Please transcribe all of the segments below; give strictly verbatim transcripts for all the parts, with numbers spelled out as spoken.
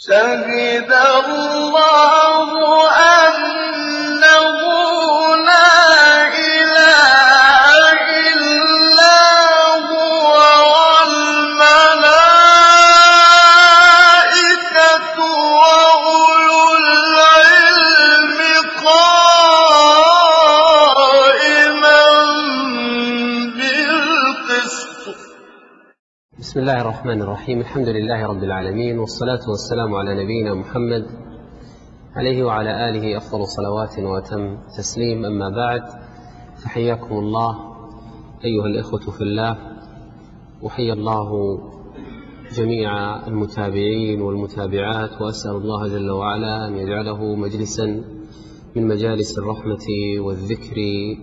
شهد الله أنه لا إله إلا هو والملائكة وأولو العلم قائما بالقسط. بسم الله الرحمن الرحيم. الحمد لله رب العالمين، والصلاة والسلام على نبينا محمد عليه وعلى آله أفضل صلوات وأتم تسليم. أما بعد، فحياكم الله أيها الإخوة في الله، وحيا الله جميع المتابعين والمتابعات، وأسأل الله جل وعلا أن يجعله مجلسا من مجالس الرحمة والذكر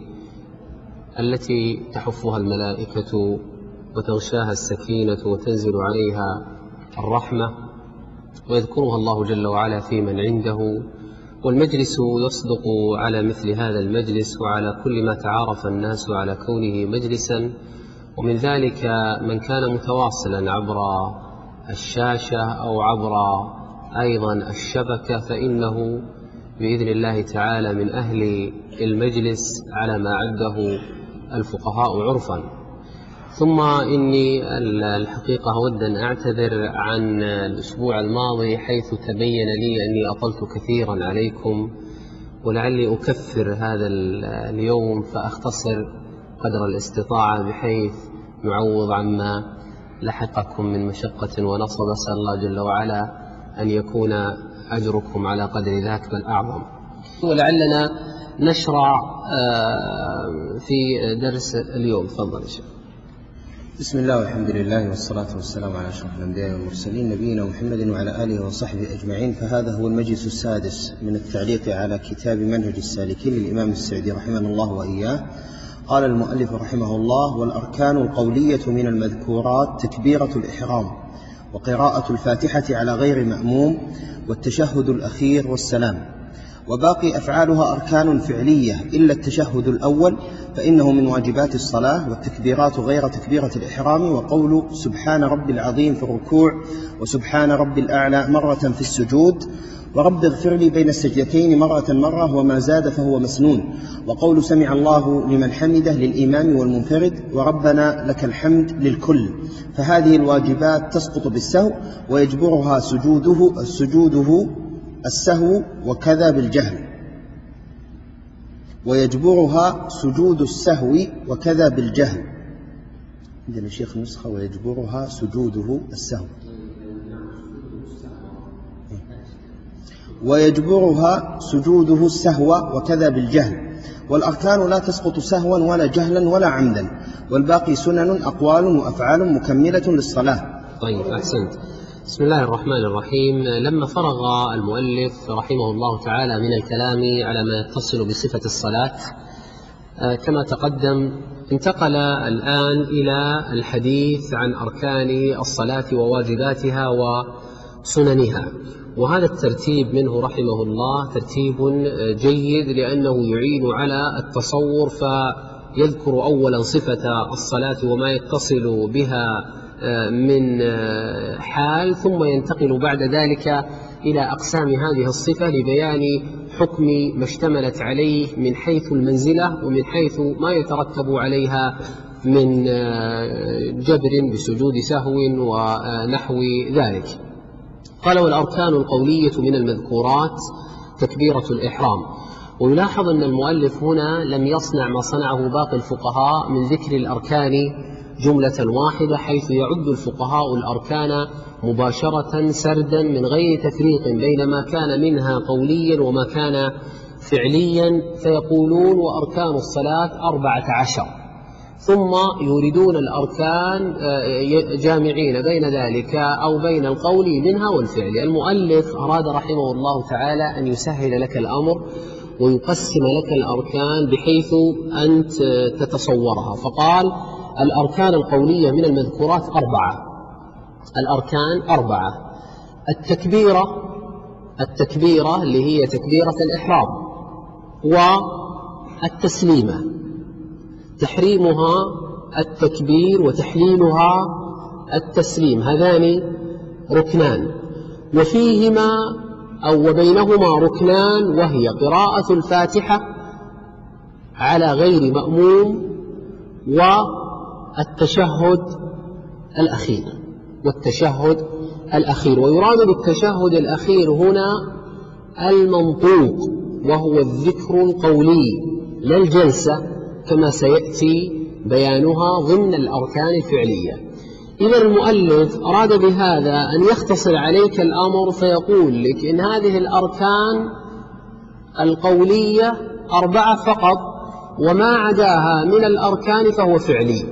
التي تحفها الملائكة وتغشاها السكينة وتنزل عليها الرحمة ويذكرها الله جل وعلا في من عنده. والمجلس يصدق على مثل هذا المجلس وعلى كل ما تعارف الناس على كونه مجلسا، ومن ذلك من كان متواصلا عبر الشاشة أو عبر أيضا الشبكة، فإنه بإذن الله تعالى من أهل المجلس على ما عده الفقهاء عرفا. ثم إني الحقيقة أود أن أعتذر عن الأسبوع الماضي، حيث تبين لي أني أطلت كثيرا عليكم، ولعلي أكثر هذا اليوم فأختصر قدر الاستطاعة بحيث نعوض عما لحقكم من مشقة ونصب. أسأل الله جل وعلا أن يكون أجركم على قدر ذاك بل أعظم. ولعلنا نشرع في درس اليوم. تفضل شيخ. بسم الله والحمد لله والصلاة والسلام على أشرف الأنبياء والمرسلين نبينا محمد وعلى آله وصحبه أجمعين. فهذا هو المجلس السادس من التعليق على كتاب منهج السالكين للإمام السعدي رحمه الله وإياه. قال المؤلف رحمه الله: والأركان القولية من المذكورات تكبيرة الإحرام، وقراءة الفاتحة على غير مأموم، والتشهد الأخير والسلام. وباقي أفعالها أركان فعلية إلا التشهد الأول فإنه من واجبات الصلاة، والتكبيرات غير تكبيرة الإحرام، وقول سبحان رب العظيم في الركوع، وسبحان رب الأعلى مرة في السجود، ورب اغفر لي بين السجدتين مرة مرة، وما زاد فهو مسنون، وقول سمع الله لمن حمده للإمام والمنفرد، وربنا لك الحمد للكل. فهذه الواجبات تسقط بالسهو، ويجبرها سجوده سجوده السهو وكذا بالجهل ويجبرها سجود السهو وكذا بالجهل. عندنا شيخ نسخة ويجبرها سجوده السهو ويجبرها سجوده السهو وكذا بالجهل. والأركان لا تسقط سهوا ولا جهلا ولا عمدا، والباقي سنن أقوال وأفعال مكملة للصلاة. طيب، أحسنت. بسم الله الرحمن الرحيم. لما فرغ المؤلف رحمه الله تعالى من الكلام على ما يتصل بصفة الصلاة كما تقدم، انتقل الآن إلى الحديث عن أركان الصلاة وواجباتها وسننها. وهذا الترتيب منه رحمه الله ترتيب جيد، لأنه يعين على التصور، فيذكر أولا صفة الصلاة وما يتصل بها من حال، ثم ينتقل بعد ذلك إلى أقسام هذه الصفة لبيان حكم ما اشتملت عليه من حيث المنزلة ومن حيث ما يترتب عليها من جبر بسجود سهو ونحو ذلك. قال: والأركان القولية من المذكورات تكبيرة الإحرام. ويلاحظ أن المؤلف هنا لم يصنع ما صنعه باقي الفقهاء من ذكر الأركان جملة واحدة، حيث يعد الفقهاء الأركان مباشرة سردا من غير تفريق بين ما كان منها قوليا وما كان فعليا، فيقولون: وأركان الصلاة أربعة عشر، ثم يريدون الأركان جامعين بين ذلك أو بين القول منها والفعل. المؤلف أراد رحمه الله تعالى أن يسهل لك الأمر ويقسم لك الأركان بحيث أنت تتصورها، فقال: الأركان القولية من المذكورات أربعة. الأركان أربعة: التكبيرة التكبيرة اللي هي تكبيرة الإحرام، والتسليمة تحريمها التكبير وتحليلها التسليم، هذان ركنان. وفيهما أو وبينهما ركنان، وهي قراءة الفاتحة على غير مأموم والتشهد الأخير والتشهد الأخير ويراد بالتشهد الأخير هنا المنطوق، وهو الذكر القولي لا الجلسة كما سيأتي بيانها ضمن الأركان الفعلية. إذا المؤلف أراد بهذا أن يختصر عليك الأمر فيقول لك إن هذه الأركان القولية أربعة فقط، وما عداها من الأركان فهو فعلي،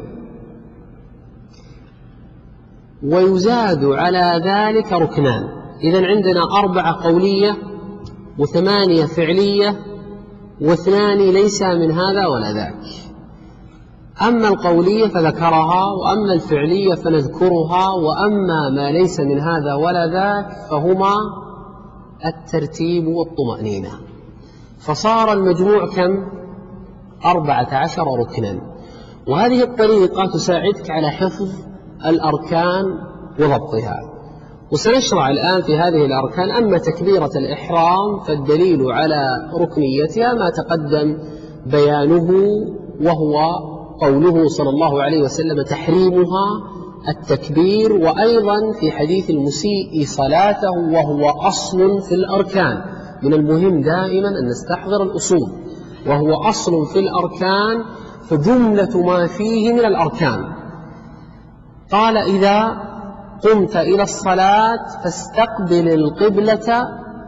ويزاد على ذلك ركنان. إذن عندنا أربعة قولية وثمانية فعلية واثنان ليس من هذا ولا ذاك. أما القولية فذكرها، وأما الفعلية فنذكرها، وأما ما ليس من هذا ولا ذاك فهما الترتيب والطمأنينة. فصار المجموع كم؟ أربعة عشر ركنا. وهذه الطريقة تساعدك على حفظ الأركان وضبطها. وسنشرع الآن في هذه الأركان. أما تكبيرة الإحرام فالدليل على ركنيتها ما تقدم بيانه، وهو قوله صلى الله عليه وسلم تحريمها التكبير، وأيضا في حديث المسيء صلاته، وهو أصل في الأركان. من المهم دائما أن نستحضر الأصول، وهو أصل في الأركان، فجملة ما فيه من الأركان. قال إذا قمت إلى الصلاة فاستقبل القبلة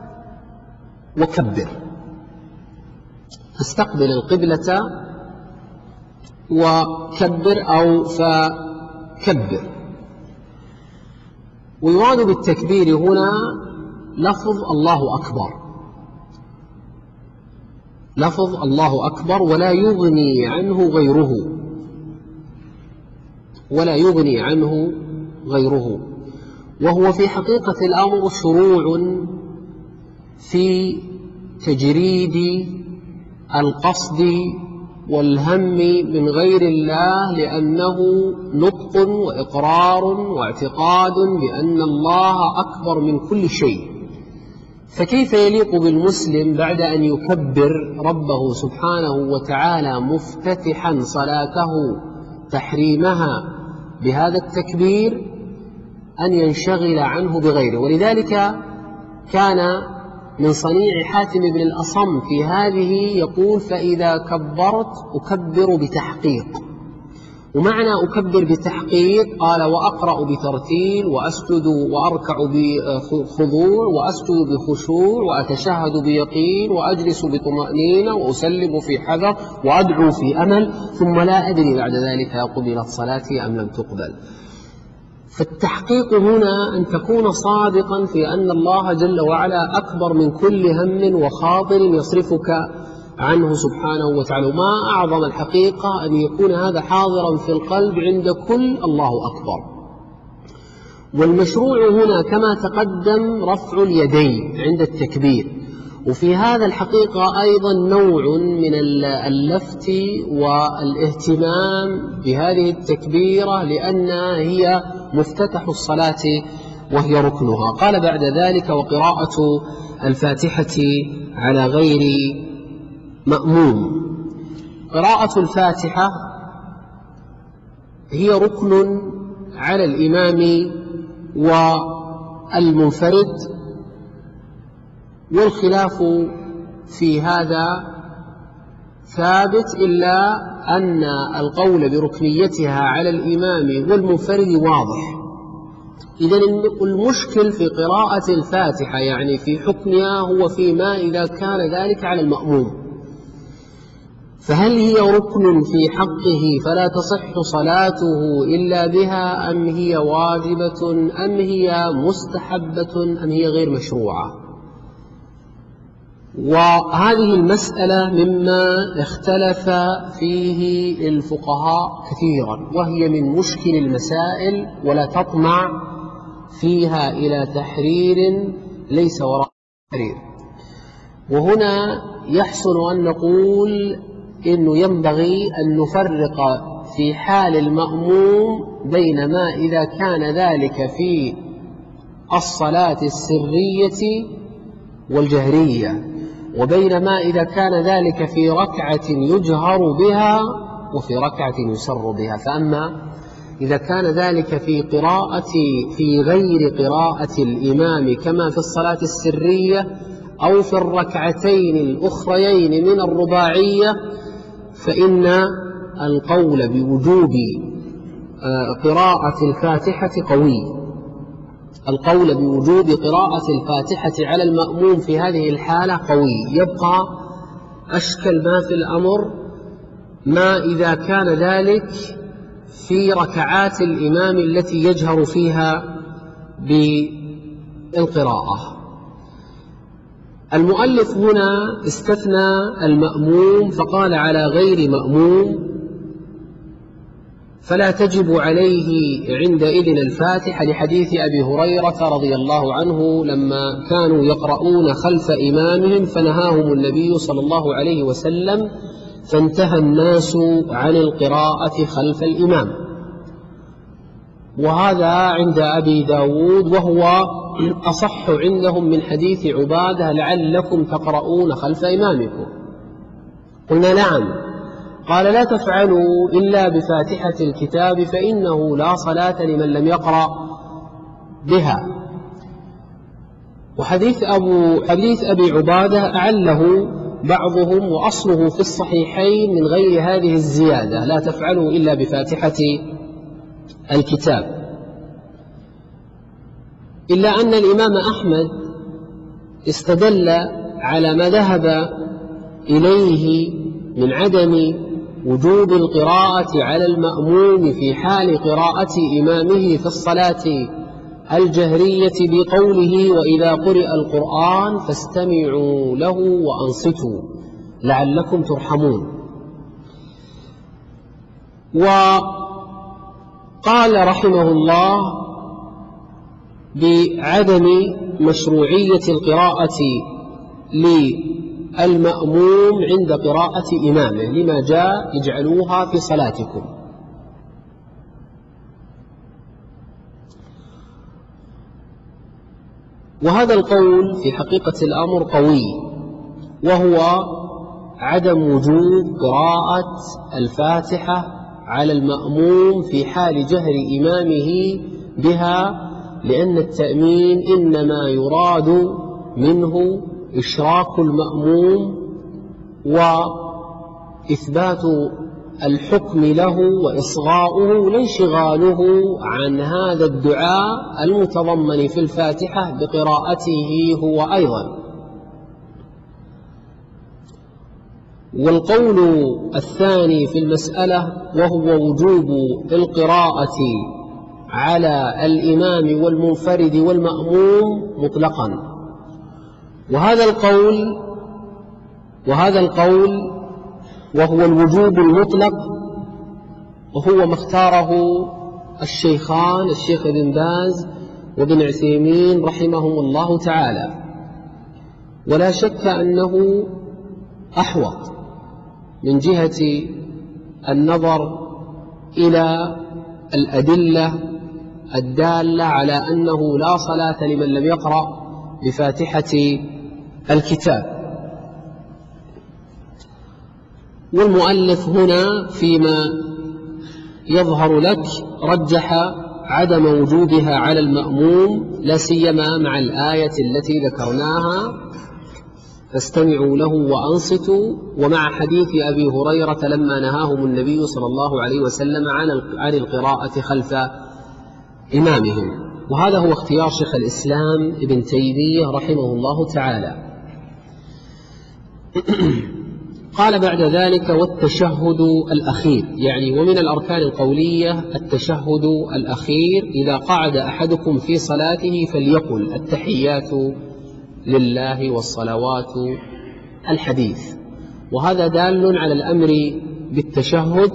وكبر. فاستقبل القبلة وكبر أو فكبر. ويراد بالتكبير هنا لفظ الله أكبر، لفظ الله أكبر، ولا يغني عنه غيره، ولا يغني عنه غيره. وهو في حقيقة الأمر شروع في تجريد القصد والهم من غير الله، لأنه نطق وإقرار واعتقاد بأن الله أكبر من كل شيء. فكيف يليق بالمسلم بعد أن يكبر ربه سبحانه وتعالى مفتتحا صلاته تحريمها بهذا التكبير أن ينشغل عنه بغيره؟ ولذلك كان من صنيع حاتم بن الأصم في هذه يقول فإذا كبرت أكبر بتحقيق. ومعنى أكبر بتحقيق قال وأقرأ بترتيل، وأسجد وأركع بخضوع، وأسجد بخشوع، وأتشهد بيقين، وأجلس بطمأنينة، وأسلم في حذر، وأدعو في أمل، ثم لا أدري بعد ذلك قبلت صلاتي أم لم تقبل. فالتحقيق هنا أن تكون صادقا في أن الله جل وعلا أكبر من كل هم وخاطر يصرفك عنه سبحانه وتعالى. وما أعظم الحقيقة أن يكون هذا حاضرا في القلب عند كل الله أكبر. والمشروع هنا كما تقدم رفع اليدين عند التكبير. وفي هذا الحقيقة أيضا نوع من اللفت والاهتمام بهذه التكبيرة، لأنها هي مفتتح الصلاة وهي ركنها. قال بعد ذلك وقراءة الفاتحة على غير مأموم. قراءة الفاتحة هي ركن على الإمام والمنفرد، والخلاف في هذا ثابت، إلا أن القول بركنيتها على الإمام والمنفرد واضح. إذن المشكل في قراءة الفاتحة يعني في حكمها هو فيما إذا كان ذلك على المأموم، فهل هي ركن في حقه فلا تصح صلاته إلا بها، أم هي واجبة، أم هي مستحبة، أم هي غير مشروعة؟ وهذه المسألة مما اختلف فيه الفقهاء كثيرا، وهي من مشكل المسائل، ولا تطمع فيها إلى تحرير ليس وراء تحرير. وهنا يحسن أن نقول إنه ينبغي أن نفرق في حال المأموم بين ما إذا كان ذلك في الصلاة السرية والجهرية، وبينما إذا كان ذلك في ركعة يجهر بها وفي ركعة يسر بها. فأما إذا كان ذلك في قراءة في غير قراءة الإمام كما في الصلاة السرية أو في الركعتين الأخريين من الرباعية، فإن القول بوجوب قراءة الفاتحة قوي. القول بوجوب قراءة الفاتحة على المأموم في هذه الحالة قوي. يبقى أشكل ما في الأمر ما إذا كان ذلك في ركعات الإمام التي يجهر فيها بالقراءة. المؤلف هنا استثنى المأموم فقال على غير مأموم فلا تجب عليه عندئذ الفاتحة، لحديث أبي هريرة رضي الله عنه لما كانوا يقرؤون خلف إمامهم فنهاهم النبي صلى الله عليه وسلم فانتهى الناس عن القراءة خلف الإمام. وهذا عند أبي داود وهو أصح عندهم من حديث عبادة لعلكم تقرؤون خلف إمامكم. قلنا نعم. قال لا تفعلوا إلا بفاتحة الكتاب فإنه لا صلاة لمن لم يقرأ بها. وحديث أبو حديث أبي عبادة أعله بعضهم وأصله في الصحيحين من غير هذه الزيادة، لا تفعلوا إلا بفاتحة الكتاب. إلا أن الإمام أحمد استدل على ما ذهب إليه من عدم وجوب القراءة على المأموم في حال قراءة إمامه في الصلاة الجهرية بقوله وإذا قرئ القرآن فاستمعوا له وأنصتوا لعلكم ترحمون. وقال رحمه الله بعدم مشروعية القراءة للمأموم عند قراءة إمامه لما جاء اجعلوها في صلاتكم. وهذا القول في حقيقة الأمر قوي، وهو عدم وجوب قراءة الفاتحة على المأموم في حال جهر إمامه بها، لأن التأمين إنما يراد منه إشراك المأموم وإثبات الحكم له وإصغاؤه لانشغاله عن هذا الدعاء المتضمن في الفاتحة بقراءته هو أيضا. والقول الثاني في المسألة وهو وجوب القراءة على الإمام والمنفرد والمأموم مطلقا، وهذا القول وهذا القول وهو الوجوب المطلق وهو ما اختاره الشيخان الشيخ ابن باز وابن عثيمين رحمهم الله تعالى، ولا شك أنه أحوط من جهة النظر إلى الأدلة الدالة على أنه لا صلاة لمن لم يقرأ بفاتحة الكتاب. والمؤلف هنا فيما يظهر لك رجح عدم وجوبها على المأموم، لا سيما مع الآية التي ذكرناها فاستمعوا له وأنصتوا، ومع حديث أبي هريرة لما نهاهم النبي صلى الله عليه وسلم عن القراءة خلف إمامهم. وهذا هو اختيار شيخ الإسلام ابن تيمية رحمه الله تعالى. قال بعد ذلك والتشهد الأخير، يعني ومن الأركان القولية التشهد الأخير، إذا قعد أحدكم في صلاته فليقل التحيات لله والصلوات الحديث. وهذا دال على الأمر بالتشهد.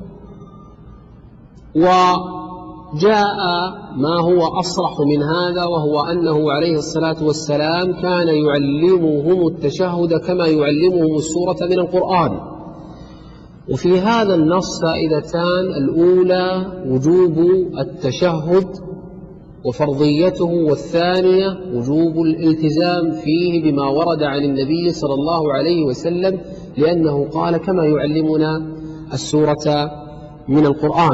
وجاء ما هو أصرح من هذا، وهو أنه عليه الصلاة والسلام كان يعلمهم التشهد كما يعلمهم السورة من القرآن. وفي هذا النص فائدتان: الأولى وجوب التشهد وفرضيته، والثانية وجوب الالتزام فيه بما ورد عن النبي صلى الله عليه وسلم، لأنه قال كما يعلمنا السورة من القرآن.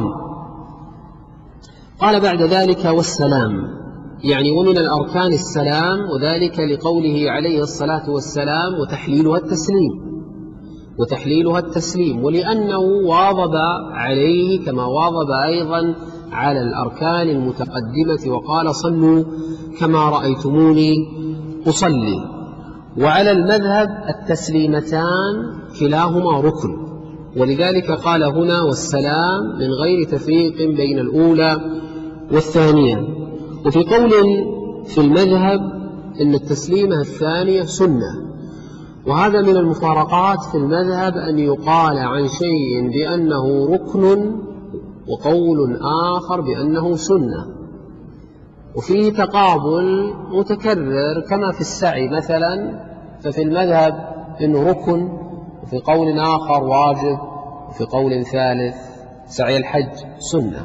قال بعد ذلك والسلام، يعني ومن الأركان السلام، وذلك لقوله عليه الصلاة والسلام وتحليلها التسليم وتحليلها التسليم ولأنه واظب عليه كما واظب أيضا على الأركان المتقدمة وقال صلوا كما رأيتموني أصلي. وعلى المذهب التسليمتان كلاهما ركن، ولذلك قال هنا والسلام من غير تفريق بين الأولى والثانية. وفي قول في المذهب إن التسليمة الثانية سنة، وهذا من المفارقات في المذهب أن يقال عن شيء بأنه ركن وقول آخر بأنه سنة، وفيه تقابل متكرر كما في السعي مثلا، ففي المذهب إنه ركن، وفي قول آخر واجب، وفي قول ثالث سعي الحج سنة.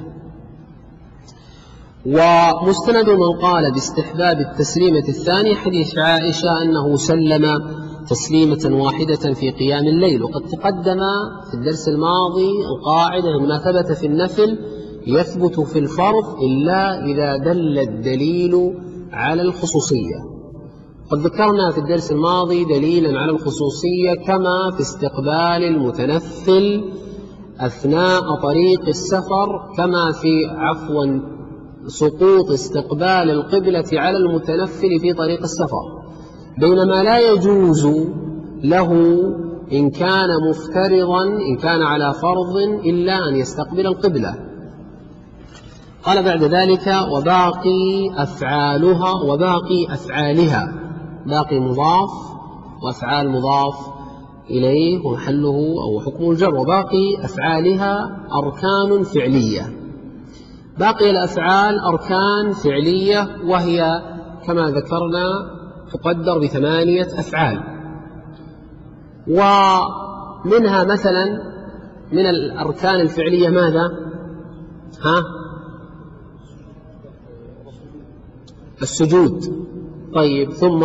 ومستند من قال باستحباب التسليمة الثانية حديث عائشة أنه سلم تسليمة واحدة في قيام الليل. وقد تقدم في الدرس الماضي القاعدة ما ثبت في النفل يثبت في الفرض إلا إذا دل الدليل على الخصوصية. قد ذكرنا في الدرس الماضي دليلا على الخصوصية كما في استقبال المتنفل أثناء طريق السفر، كما في عفوا سقوط استقبال القبلة على المتنفل في طريق السفر، بينما لا يجوز له إن كان مفترضا إن كان على فرض إلا أن يستقبل القبلة. قال بعد ذلك وباقي أفعالها وباقي أفعالها، باقي مضاف وأفعال مضاف إليه ومحله أو حكم الجر، وباقي أفعالها أركان فعلية. باقي الأفعال أركان فعلية وهي كما ذكرنا تقدر بثمانية أفعال، ومنها مثلا من الأركان الفعلية ماذا؟ ها؟ السجود، طيب، ثم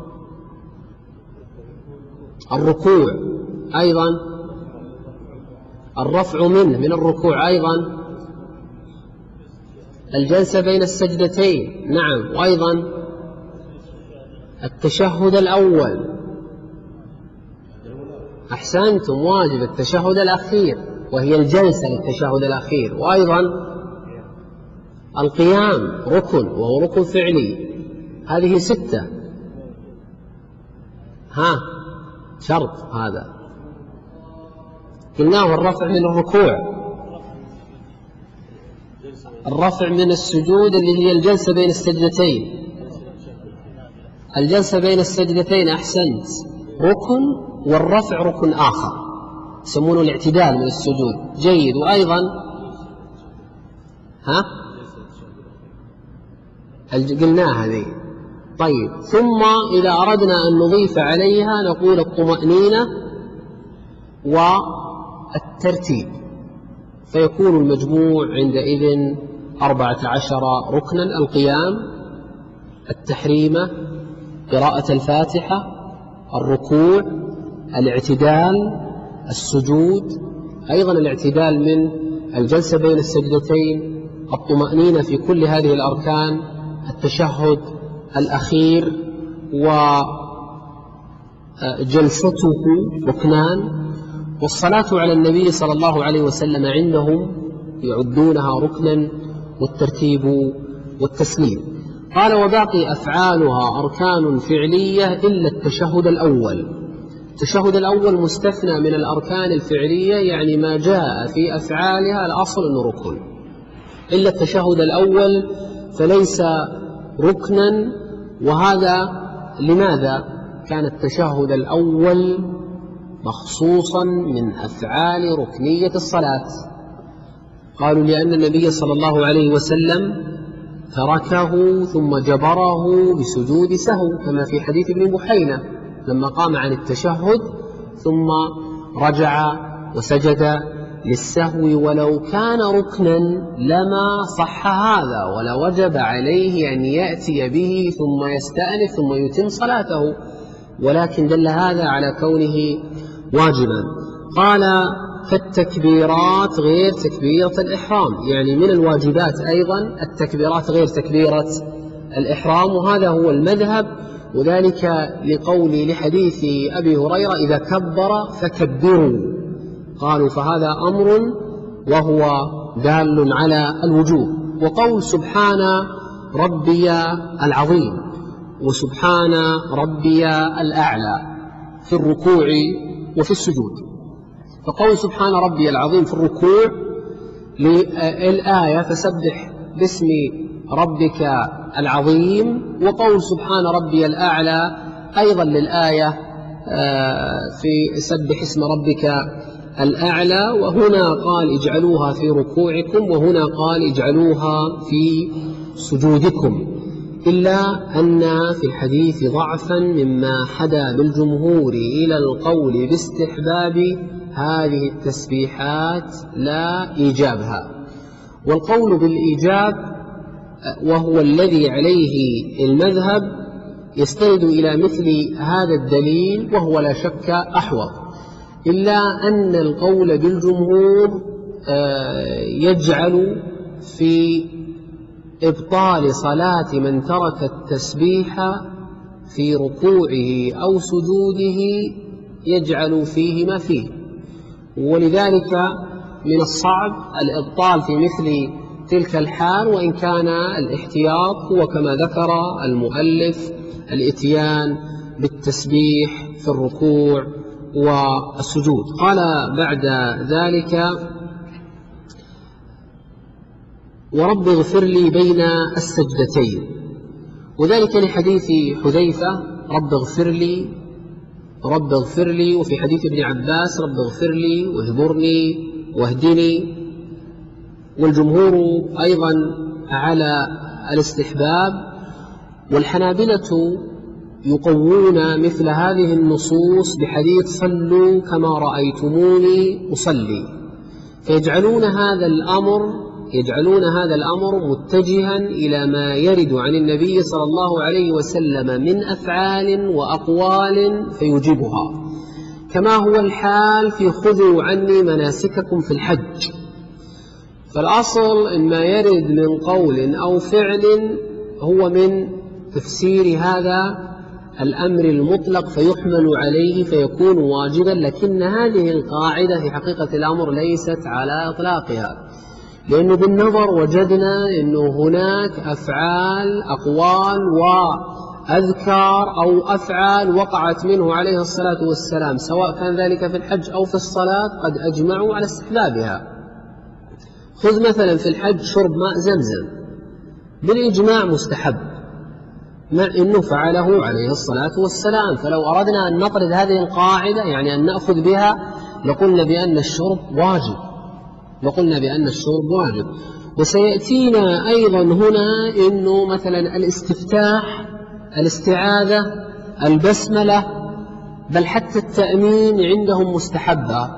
الركوع، أيضا الرفع منه من الركوع، أيضا الجلسة بين السجدتين، نعم، وأيضا التشهد الأول، أحسنتم، واجب التشهد الأخير وهي الجلسة للتشهد الأخير، وأيضا القيام ركن وهو ركن فعلي. هذه ستة. ها شرط هذا قلناه الرفع من الركوع، الرفع من السجود اللي هي الجلسة بين السجدتين، الجلسة بين السجدتين أحسنت ركن، والرفع ركن آخر يسمونه الاعتدال من السجود، جيد. وأيضا ها قلناها هذه، طيب. ثم إذا أردنا أن نضيف عليها نقول الطمأنينة والترتيب، فيكون المجموع عندئذ أربعة عشر ركنا: القيام، التحريمة، قراءة الفاتحة، الركوع، الاعتدال، السجود، أيضا الاعتدال من الجلسة بين السجدتين، الطمأنينة في كل هذه الأركان، التشهد الأخير وجلسته ركنان، والصلاة على النبي صلى الله عليه وسلم عندهم يعدونها ركنا، والترتيب والتسليم. قال وباقي أفعالها أركان فعلية إلا التشهد الأول. التشهد الأول مستثنى من الأركان الفعلية، يعني ما جاء في أفعالها الأصل أنه ركن، إلا التشهد الأول فليس ركنا. وهذا لماذا كان التشهد الأول مخصوصا من أفعال ركنية الصلاة؟ قالوا لأن النبي صلى الله عليه وسلم تركه ثم جبره بسجود سهو، كما في حديث ابن بحينة لما قام عن التشهد ثم رجع وسجد للسهو ولو كان ركنا لما صح هذا، ولا وجب عليه أن يأتي به ثم يستأنف ثم يتم صلاته، ولكن دل هذا على كونه واجبا. قال فالتكبيرات غير تكبيرة الإحرام، يعني من الواجبات أيضا التكبيرات غير تكبيرة الإحرام، وهذا هو المذهب، وذلك لقول لحديث أبي هريرة إذا كبر فكبروا، قالوا فهذا أمر وهو دال على الوجوب. وقول سبحان ربي العظيم وسبحان ربي الأعلى في الركوع وفي السجود، فقول سبحان ربي العظيم في الركوع للآية فسبح باسم ربك العظيم، وقول سبحان ربي الأعلى أيضا للآية في سبح اسم ربك الأعلى، وهنا قال اجعلوها في ركوعكم وهنا قال اجعلوها في سجودكم، إلا أن في الحديث ضعفا مما حدا بالجمهور إلى القول باستحباب هذه التسبيحات لا إيجابها. والقول بالإيجاب وهو الذي عليه المذهب يستند إلى مثل هذا الدليل، وهو لا شك أحوط، إلا أن القول بالجمهور يجعل في إبطال صلاة من ترك التسبيح في ركوعه أو سجوده، يجعل فيه ما فيه، ولذلك من الصعب الإبطال في مثل تلك الحال، وإن كان الاحتياط هو كما ذكر المؤلف الإتيان بالتسبيح في الركوع والسجود. قال بعد ذلك ورب اغفر لي بين السجدتين، وذلك لحديث حذيفة رب اغفر لي رب اغفر لي، وفي حديث ابن عباس رب اغفر لي واهجرني واهدني، والجمهور أيضا على الاستحباب، والحنابلة يقوون مثل هذه النصوص بحديث صلوا كما رأيتموني أصلي، فيجعلون هذا الأمر يجعلون هذا الأمر متجها إلى ما يرد عن النبي صلى الله عليه وسلم من أفعال وأقوال فيجيبها، كما هو الحال في خذوا عني مناسككم في الحج. فالأصل إن ما يرد من قول أو فعل هو من تفسير هذا الأمر المطلق فيحمل عليه فيكون واجبا، لكن هذه القاعدة في حقيقة الأمر ليست على إطلاقها، لأنه بالنظر وجدنا أنه هناك أفعال أقوال وأذكار أو أفعال وقعت منه عليه الصلاة والسلام سواء كان ذلك في الحج أو في الصلاة قد أجمعوا على استحبابها. خذ مثلا في الحج شرب ماء زمزم بالإجماع مستحب، مع أنه فعله عليه الصلاة والسلام، فلو أردنا أن نطرد هذه القاعدة يعني أن نأخذ بها لقلنا بأن الشرب واجب وقلنا بأن الشرب واجب. وسيأتينا أيضا هنا أنه مثلا الاستفتاح الاستعاذة البسملة بل حتى التأمين عندهم مستحبة،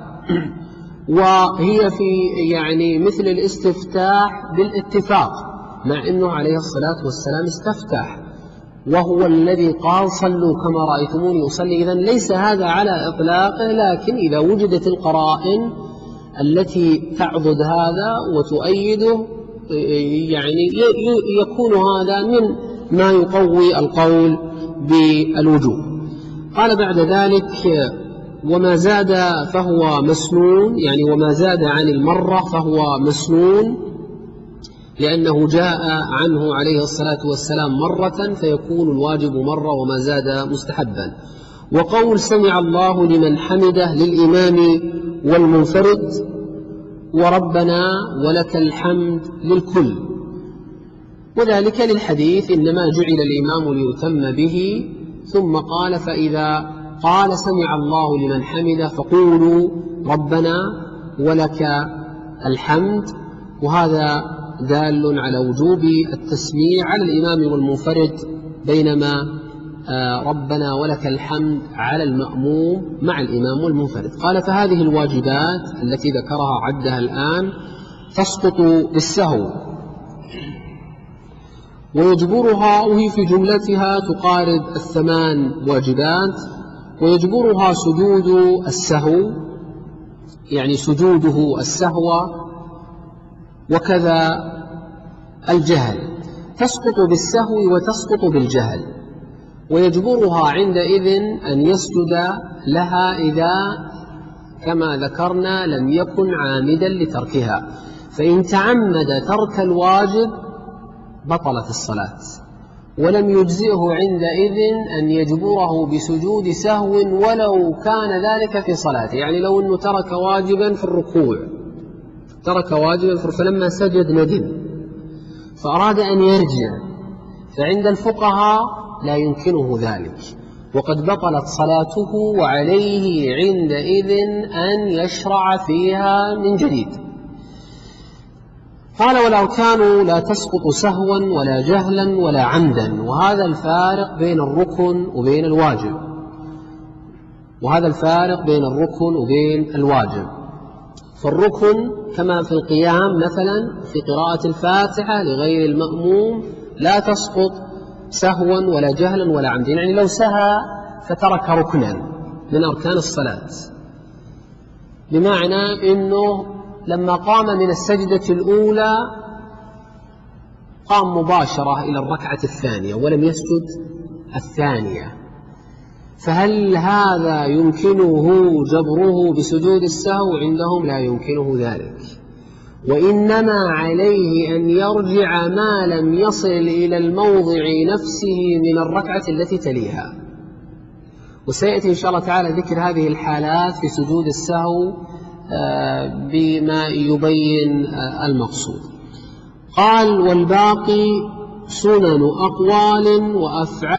وهي في يعني مثل الاستفتاح بالاتفاق، مع أنه عليه الصلاة والسلام استفتح وهو الذي قال صلوا كما رأيتموني أصلي. إذن ليس هذا على إطلاقه، لكن إذا وجدت القرائن التي تعضد هذا وتؤيده يعني يكون هذا من ما يقوي القول بالوجوب. قال بعد ذلك وما زاد فهو مسنون، يعني وما زاد عن المرة فهو مسنون، لأنه جاء عنه عليه الصلاة والسلام مرة فيكون الواجب مرة وما زاد مستحبا. وقول سمع الله لمن حمده للإمام والمنفرد، وربنا ولك الحمد للكل، وذلك للحديث إنما جعل الإمام ليتم به، ثم قال فإذا قال سمع الله لمن حمده فقولوا ربنا ولك الحمد، وهذا دال على وجوب التسميع على الإمام والمنفرد، بينما ربنا ولك الحمد على المأموم مع الإمام والمنفرد. قال فهذه الواجبات التي ذكرها عدها الآن تسقط بالسهو، ويجبرها، وهي في جملتها تقارب الثمان واجبات، ويجبرها سجود السهو، يعني سجوده السهو، وكذا الجهل، تسقط بالسهو وتسقط بالجهل، ويجبرها عندئذ أن يسجد لها إذا كما ذكرنا لم يكن عامدا لتركها، فإن تعمد ترك الواجب بطلت الصلاة، ولم يجزئه عندئذ أن يجبره بسجود سهو ولو كان ذلك في صلاته. يعني لو أنه ترك واجبا في الركوع، ترك واجبا فلما سجد ندم فأراد أن يرجع، فعند الفقهاء لا يمكنه ذلك، وقد بطلت صلاته، وعليه عندئذ أن يشرع فيها من جديد. قال والأركان لا تسقط سهوا ولا جهلا ولا عمدا، وهذا الفارق بين الركن وبين الواجب، وهذا الفارق بين الركن وبين الواجب. فالركن كما في القيام مثلا في قراءة الفاتحة لغير المأموم لا تسقط سهوا ولا جهلا ولا عمدا، يعني لو سهى فترك ركنا من أركان الصلاة، بمعنى أنه لما قام من السجدة الأولى قام مباشرة إلى الركعة الثانية ولم يسجد الثانية، فهل هذا يمكنه جبره بسجود السهو؟ عندهم لا يمكنه ذلك، وإنما عليه أن يرجع ما لم يصل إلى الموضع نفسه من الركعة التي تليها، وسيأتي إن شاء الله تعالى ذكر هذه الحالات في سجود السهو بما يبين المقصود. قال والباقي سنن أقوال وأفعال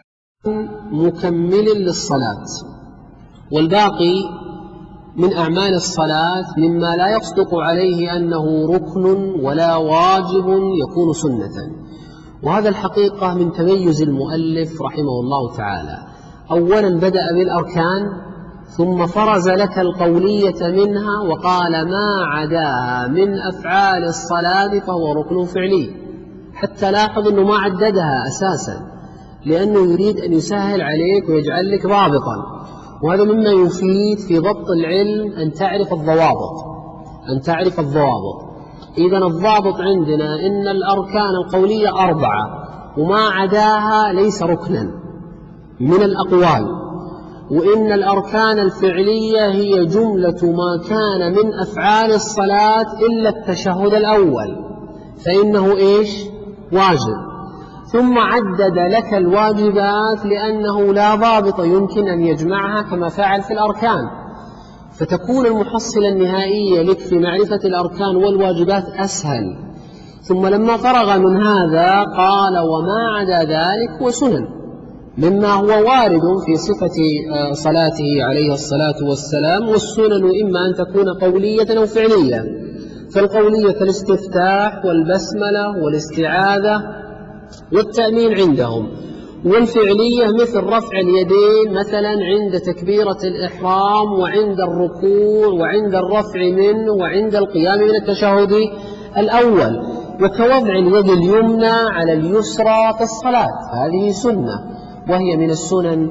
مكمل للصلاة. والباقي من أعمال الصلاة مما لا يصدق عليه أنه ركن ولا واجب يكون سنة، وهذا الحقيقة من تميز المؤلف رحمه الله تعالى. أولا بدأ بالأركان ثم فرز لك القولية منها وقال ما عداها من أفعال الصلاة فهو ركن فعلي، حتى لاحظ أنه ما عددها أساسا، لأنه يريد أن يسهل عليك ويجعل لك ضابطا، وهذا مما يفيد في ضبط العلم أن تعرف الضوابط، أن تعرف الضوابط. إذن الضابط عندنا إن الأركان القولية أربعة، وما عداها ليس ركنا من الأقوال، وإن الأركان الفعلية هي جملة ما كان من أفعال الصلاة إلا التشهد الأول فإنه إيش؟ واجب. ثم عدد لك الواجبات لأنه لا ضابط يمكن أن يجمعها كما فعل في الأركان، فتكون المحصلة النهائية لك في معرفة الأركان والواجبات أسهل. ثم لما فرغ من هذا قال وما عدا ذلك وسنن مما هو وارد في صفة صلاته عليه الصلاة والسلام، والسنن إما أن تكون قولية أو فعلية. فالقولية الاستفتاح والبسملة والاستعاذة والتأمين عندهم، والفعلية مثل رفع اليدين مثلا عند تكبيرة الإحرام وعند الركوع وعند الرفع منه وعند القيام من التشهد الأول، وكوضع اليد اليمنى على اليسرى في الصلاة، هذه سنة وهي من السنن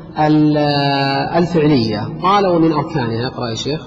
الفعلية. قال ومن أركانها، اقرأ يا شيخ.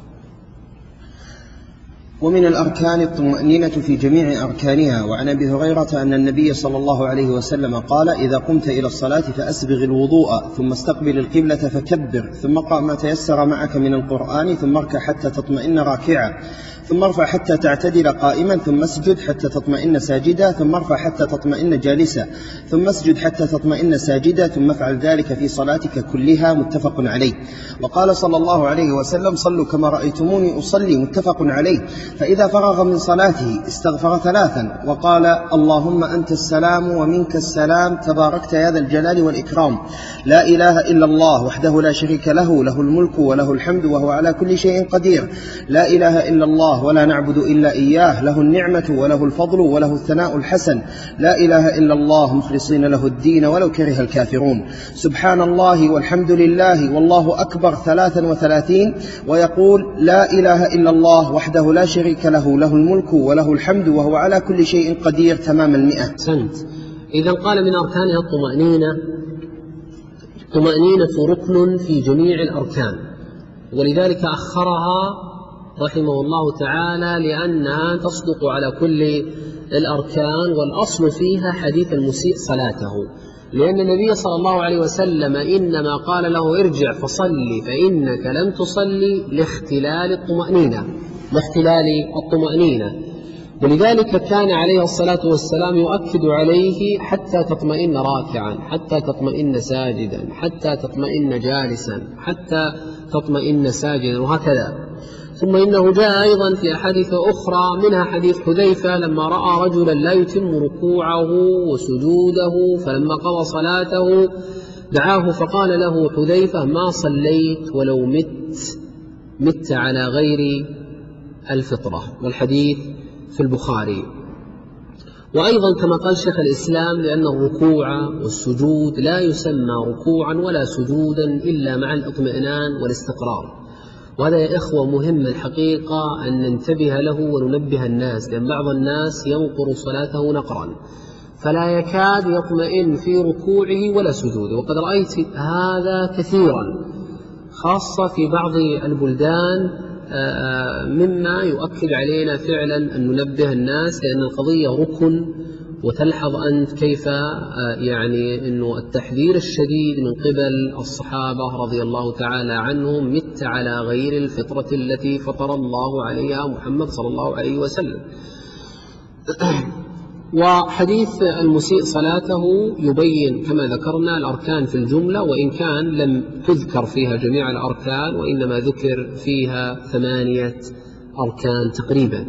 ومن الأركان الطمأنينة في جميع أركانها. وعن أبي هريرة أن النبي صلى الله عليه وسلم قال إذا قمت إلى الصلاة فأسبغ الوضوء ثم استقبل القبلة فكبر، ثم اقرأ ما تيسر معك من القرآن، ثم اركع حتى تطمئن راكعا، ثم ارفع حتى تعتدل قائما، ثم اسجد حتى تطمئن ساجدا، ثم ارفع حتى تطمئن جالسا، ثم اسجد حتى تطمئن ساجدا، ثم افعل ذلك في صلاتك كلها. متفق عليه. وقال صلى الله عليه وسلم صلوا كما رأيتموني أصلي. متفق عليه. فإذا فرغ من صلاته استغفر ثلاثا وقال اللهم أنت السلام ومنك السلام تباركت يا ذا الجلال والإكرام، لا إله إلا الله وحده لا شريك له، له الملك وله الحمد وهو على كل شيء قدير، لا إله إلا الله الله ولا نعبد إلا إياه، له النعمة وله الفضل وله الثناء الحسن، لا إله إلا الله مخلصين له الدين ولو كره الكافرون. سبحان الله والحمد لله والله أكبر ثلاثا وثلاثين، ويقول لا إله إلا الله وحده لا شريك له، له الملك وله الحمد وهو على كل شيء قدير تمام المئة. سنت. إذا قال من أركانها الطمأنينة، الطمأنينة ركن في جميع الأركان، ولذلك أخرها رحمه الله تعالى لأنها تصدق على كل الأركان، والأصل فيها حديث المسيء صلاته، لأن النبي صلى الله عليه وسلم إنما قال له ارجع فصلي فإنك لم تصلي لاختلال الطمأنينة لاختلال الطمأنينة ولذلك كان عليه الصلاة والسلام يؤكد عليه حتى تطمئن راكعا، حتى تطمئن ساجدا، حتى تطمئن جالسا، حتى تطمئن ساجدا، وهكذا. ثم إنه جاء أيضا في أحاديث أخرى، منها حديث حذيفة لما رأى رجلا لا يتم ركوعه وسجوده فلما قضى صلاته دعاه فقال له حذيفة ما صليت ولو مت مت على غير الفطرة، والحديث في البخاري. وأيضا كما قال شيخ الإسلام لأن الركوع والسجود لا يسمى ركوعا ولا سجودا إلا مع الاطمئنان والاستقرار، وهذا يا إخوة مهم الحقيقة أن ننتبه له وننبه الناس، لأن بعض الناس ينقر صلاته نقرا فلا يكاد يطمئن في ركوعه ولا سجوده، وقد رأيت هذا كثيرا خاصة في بعض البلدان، مما يؤكد علينا فعلا أن ننبه الناس، لأن القضية ركن. وتلحظ أنت كيف يعني أنه التحذير الشديد من قبل الصحابة رضي الله تعالى عنهم مت على غير الفطرة التي فطر الله عليها محمد صلى الله عليه وسلم. وحديث المسيء صلاته يبين كما ذكرنا الأركان في الجملة، وإن كان لم تذكر فيها جميع الأركان وإنما ذكر فيها ثمانية أركان تقريبا.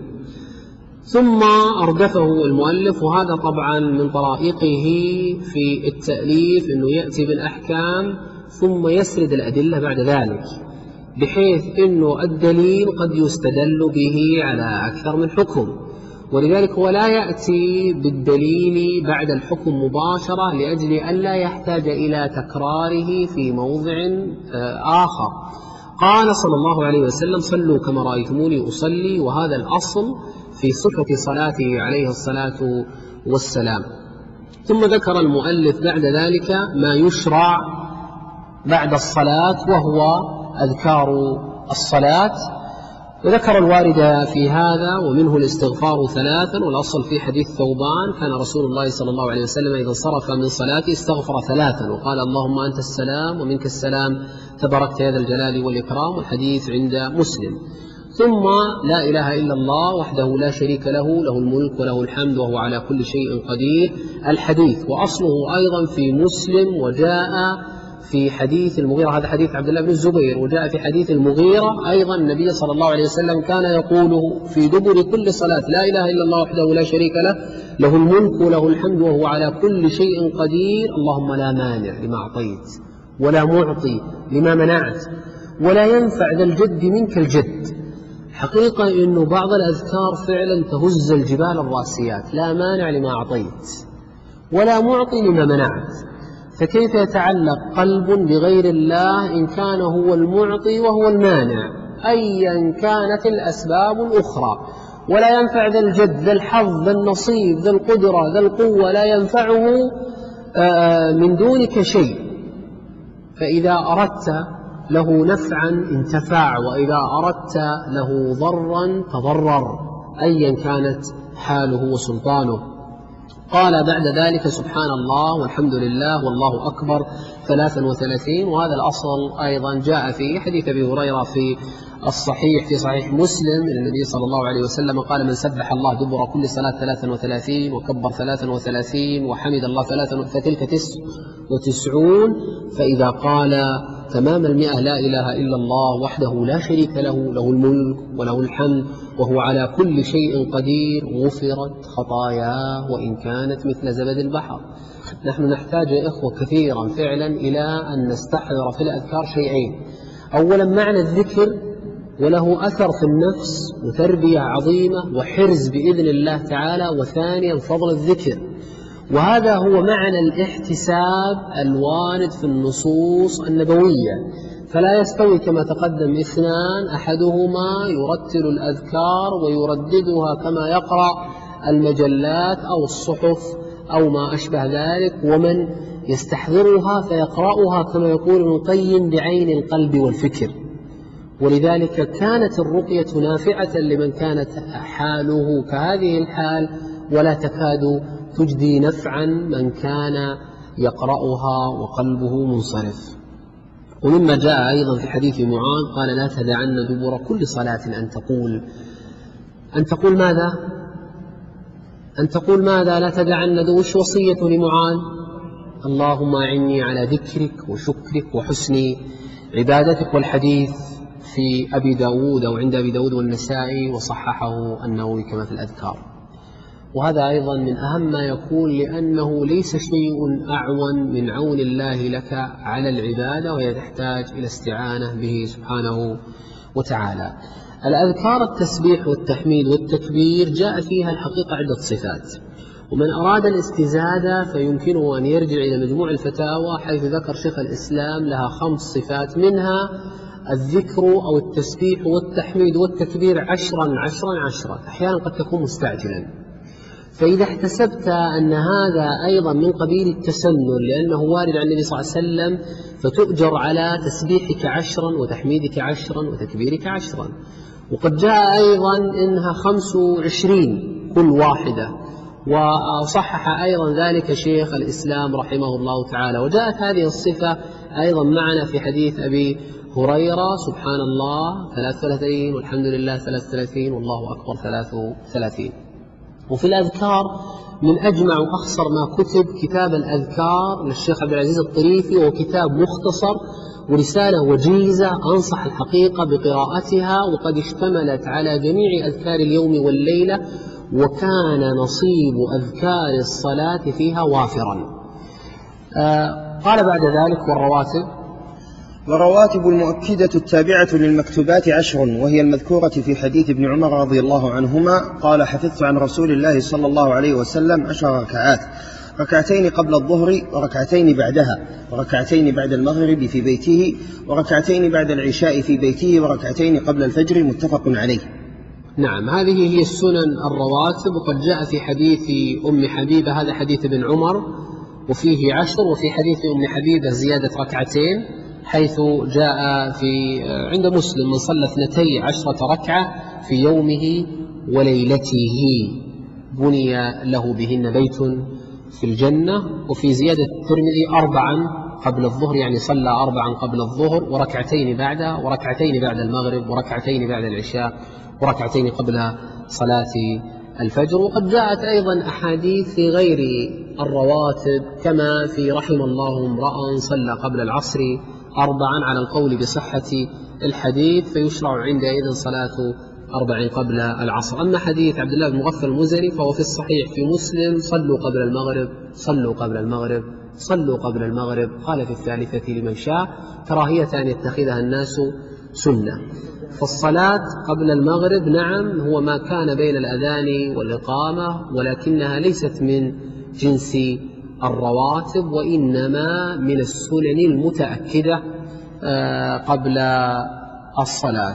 ثم أردفه المؤلف، وهذا طبعا من طرائقه في التأليف أنه يأتي بالأحكام ثم يسرد الأدلة بعد ذلك، بحيث أنه الدليل قد يستدل به على أكثر من حكم، ولذلك هو لا يأتي بالدليل بعد الحكم مباشرة لأجل أن لا يحتاج إلى تكراره في موضع آخر. قال صلى الله عليه وسلم صلوا كما رأيتموني أصلي، وهذا الأصل في صفة صلاته عليه الصلاة والسلام. ثم ذكر المؤلف بعد ذلك ما يشرع بعد الصلاة وهو أذكار الصلاة، وذكر الوارد في هذا، ومنه الاستغفار ثلاثا، والأصل في حديث ثوبان كان رسول الله صلى الله عليه وسلم إذا انصرف من صلاته استغفر ثلاثا وقال اللهم أنت السلام ومنك السلام تباركت يا ذا الجلال والإكرام، والحديث عند مسلم. ثم لا إله إلا الله وحده لا شريك له، له الملك وله الحمد وهو على كل شيء قدير، الحديث، وأصله أيضا في مسلم، وجاء في حديث المغيرة، هذا حديث عبد الله بن الزبير، وجاء في حديث المغيرة أيضا النبي صلى الله عليه وسلم كان يقوله في دبر كل صلاة لا إله إلا الله وحده لا شريك له، له الملك وله الحمد وهو على كل شيء قدير، اللهم لا مانع لما أعطيت ولا معطي لما منعت ولا ينفع ذا الجد منك الجد. حقيقة أنه بعض الأذكار فعلا تهز الجبال الراسيات، لا مانع لما أعطيت ولا معطي لما منعت، فكيف يتعلق قلب بغير الله إن كان هو المعطي وهو المانع أيا كانت الأسباب الأخرى؟ ولا ينفع ذا الجد ذا الحظ ذا النصيب ذا القدرة ذا القوة، لا ينفعه من دونك شيء، فإذا أردت له نفعا انتفع، وإذا أردت له ضرا تضرر أيا كانت حاله وسلطانه. قال بعد ذلك سبحان الله والحمد لله والله أكبر ثلاثا وثلاثين، وهذا الأصل أيضا جاء في حديث أبي هريرة في الصحيح في صحيح مسلم، النبي صلى الله عليه وسلم قال من سبح الله دبر كل صلاة ثلاثا وثلاثين وكبر ثلاثا وثلاثين وحمد الله ثلاثا فتلك تسع وتسعون، فإذا قال تمام المئة لا إله إلا الله وحده لا شريك له، له الملك وله الحمد وهو على كل شيء قدير، غفرت خطاياه وإن كانت مثل زبد البحر. نحن نحتاج يا إخوة كثيرا فعلا إلى أن نستحضر في الأذكار شيئين: أولا معنى الذكر وله أثر في النفس وتربية عظيمة وحرز بإذن الله تعالى. وثانيا فضل الذكر، وهذا هو معنى الاحتساب الوارد في النصوص النبوية. فلا يستوي كما تقدم اثنان أحدهما يرتل الأذكار ويرددها كما يقرأ المجلات أو الصحف أو ما أشبه ذلك، ومن يستحضرها فيقرأها كما يقول ابن القيم بعين القلب والفكر. ولذلك كانت الرقية نافعة لمن كانت حاله كهذه الحال، ولا تكاد تجدي نفعا من كان يقرأها وقلبه منصرف. ومما جاء أيضا في حديث معاذ قال: لا تدعن دبر كل صلاة أن تقول أن تقول ماذا؟ أن تقول ماذا؟ لا تدعن دبر. وش وصية لمعاذ؟ اللهم أعني على ذكرك وشكرك وحسن عبادتك. والحديث في أبي داود أو عند أبي داود والنسائي وصححه النووي كما في الأذكار. وهذا أيضا من أهم ما يكون، لأنه ليس شيء أعون من عون الله لك على العبادة، وهي تحتاج إلى استعانة به سبحانه وتعالى. الأذكار التسبيح والتحميد والتكبير جاء فيها الحقيقة عدة صفات، ومن أراد الاستزادة فيمكنه أن يرجع إلى مجموع الفتاوى حيث ذكر شيخ الإسلام لها خمس صفات، منها الذكر أو التسبيح والتحميد والتكبير عشرا عشرا عشرا. أحيانا قد تكون مستعجلا، فإذا احتسبت أن هذا أيضا من قبيل التسنن لأنه وارد عن النبي صلى الله عليه وسلم، فتؤجر على تسبيحك عشرا وتحميدك عشرا وتكبيرك عشرا. وقد جاء أيضا إنها خمس وعشرين كل واحدة، وصحح أيضا ذلك شيخ الإسلام رحمه الله تعالى. وجاءت هذه الصفة أيضا معنا في حديث أبي هريرة: سبحان الله ثلاث وثلاثين والحمد لله ثلاث وثلاثين والله أكبر ثلاث وثلاثين. وفي الأذكار من أجمع وأخصر ما كتب كتاب الأذكار للشيخ عبد العزيز الطريفي، وهو كتاب مختصر ورسالة وجيزة أنصح الحقيقة بقراءتها، وقد اشتملت على جميع أذكار اليوم والليلة، وكان نصيب أذكار الصلاة فيها وافرا. آه قال بعد ذلك: والرواتب والرواتب المؤكدة التابعة للمكتوبات عشر، وهي المذكورة في حديث ابن عمر رضي الله عنهما قال: حفظت عن رسول الله صلى الله عليه وسلم عشر ركعات، ركعتين قبل الظهر وركعتين بعدها، وركعتين بعد المغرب في بيته، وركعتين بعد العشاء في بيته، وركعتين قبل الفجر. متفق عليه. نعم، هذه هي السنن الرواتب. وقد جاء في حديث أم حبيبة، هذا حديث ابن عمر، وفيه عشر، وفي حديث أم حبيبة زيادة ركعتين، حيث جاء في عند مسلم: من صلى اثنتي عشرة ركعة في يومه وليلته بني له بهن بيت في الجنة. وفي زيادة الترمذي: أربعا قبل الظهر، يعني صلى أربعا قبل الظهر، وركعتين بعدها، وركعتين بعد المغرب، وركعتين بعد العشاء، وركعتين قبل صلاة الفجر. وقد جاءت أيضا أحاديث في غير الرواتب، كما في: رحم الله امرأ صلى قبل العصر أربعا، على القول بصحة الحديث، فيشرع عندئذ صلاة أربع قبل العصر. أما حديث عبد الله بن مغفل المزني فهو في الصحيح في مسلم: صلوا قبل المغرب، صلوا قبل المغرب، صلوا قبل المغرب. قال في الثالثة لمن شاء، كراهية أن يتخذها الناس سنة. فالصلاة قبل المغرب نعم هو ما كان بين الأذان والإقامة، ولكنها ليست من جنس الرواتب، وإنما من السنن المتأكدة قبل الصلاة.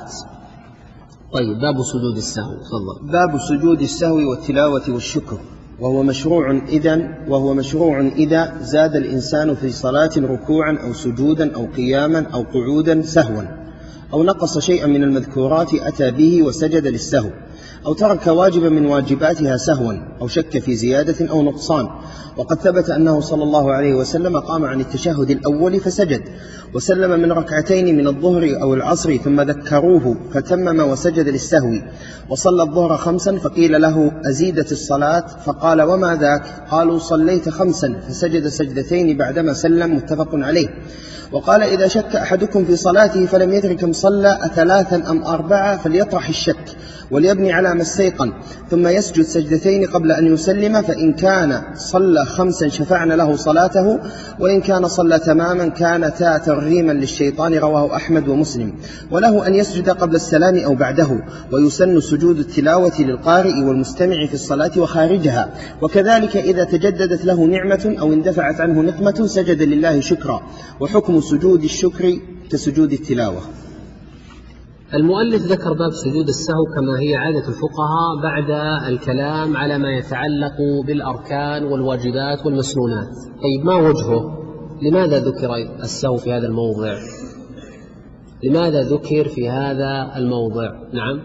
طيب، باب سجود السهو. تفضل. باب سجود السهو والتلاوة والشكر. وهو مشروع إذن وهو مشروع إذا زاد الإنسان في صلاة ركوعا أو سجودا أو قياما أو قعودا سهوا، أو نقص شيئا من المذكورات أتى به وسجد للسهو، أو ترك واجبا من واجباتها سهوا، أو شك في زيادة أو نقصان. وقد ثبت أنه صلى الله عليه وسلم قام عن التشهد الأول فسجد، وسلم من ركعتين من الظهر أو العصر ثم ذكروه فتمم وسجد للسهو. وصلى الظهر خمسا فقيل له: أزيدت الصلاة؟ فقال: وما ذاك؟ قالوا: صليت خمسا، فسجد سجدتين بعدما سلم. متفق عليه. وقال إذا شك أحدكم في صلاته فلم يدرك كم صلى أثلاثا أم أربعة فليطرح الشك وليبني على ما استيقن ثم يسجد سجدتين قبل أن يسلم، فإن كان صلى خمسا شفعنا له صلاته، وإن كان صلى تماما كانتا ترغيما للشيطان. رواه أحمد ومسلم. وله أن يسجد قبل السلام أو بعده، ويسن سجود التلاوة للقارئ والمستمع في الصلاة وخارجها. وكذلك إذا تجددت له نعمة أو اندفعت عنه نقمة سجد لله شكرا، وحكم سجود الشكر كسجود التلاوة. المؤلف ذكر باب سجود السهو كما هي عادة الفقهاء بعد الكلام على ما يتعلق بالأركان والواجبات والمسنونات. طيب ما وجهه؟ لماذا ذكر السهو في هذا الموضع؟ لماذا ذكر في هذا الموضع؟ نعم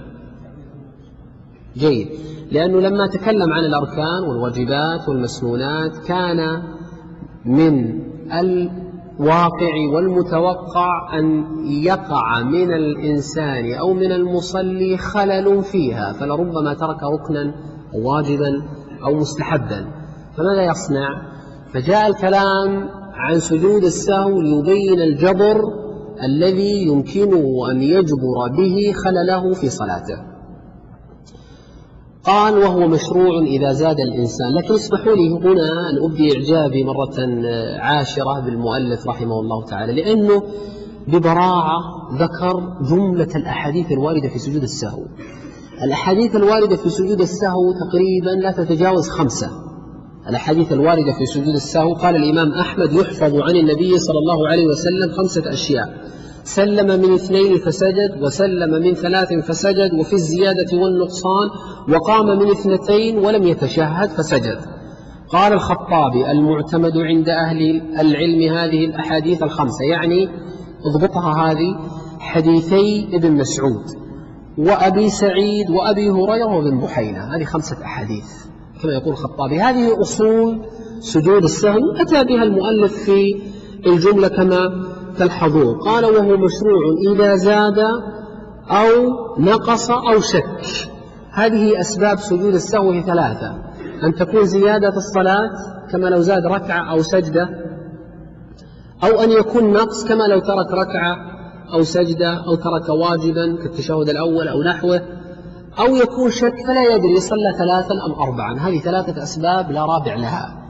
جيد، لأنه لما تكلم عن الأركان والواجبات والمسنونات كان من الواقع والمتوقع أن يقع من الإنسان أو من المصلي خلل فيها، فلربما ترك ركنا أو واجبا أو مستحبا، فماذا يصنع؟ فجاء الكلام عن سجود السهو ليبين الجبر الذي يمكنه أن يجبر به خلله في صلاته. قال وهو مشروع إذا زاد الإنسان. لكن اسمحوا لي هنا أن أبدي إعجابي مرة عاشرة بالمؤلف رحمه الله تعالى، لأنه ببراعة ذكر جملة الأحاديث الواردة في سجود السهو. الأحاديث الواردة في سجود السهو تقريبا لا تتجاوز خمسة. الأحاديث الواردة في سجود السهو قال الإمام أحمد يحفظ عن النبي صلى الله عليه وسلم خمسة أشياء: سلم من اثنين فسجد، وسلم من ثلاث فسجد، وفي الزيادة والنقصان، وقام من اثنتين ولم يتشهد فسجد. قال الخطابي المعتمد عند أهل العلم هذه الأحاديث الخمسة، يعني اضبطها هذه: حديثي ابن مسعود وأبي سعيد وأبي هريرة وابن بحينة، هذه خمسة أحاديث كما يقول الخطابي. هذه أصول سجود السهو أتى بها المؤلف في الجملة كما تلحظون. قال وهو مشروع إذا زاد أو نقص أو شك. هذه أسباب سجود السهو ثلاثة: أن تكون زيادة الصلاة كما لو زاد ركعة أو سجدة، أو أن يكون نقص كما لو ترك ركعة أو سجدة أو ترك واجبا كالتشهد الأول أو نحوه، أو يكون شك فلا يدري صلى ثلاثا أم أربعا. هذه ثلاثة أسباب لا رابع لها.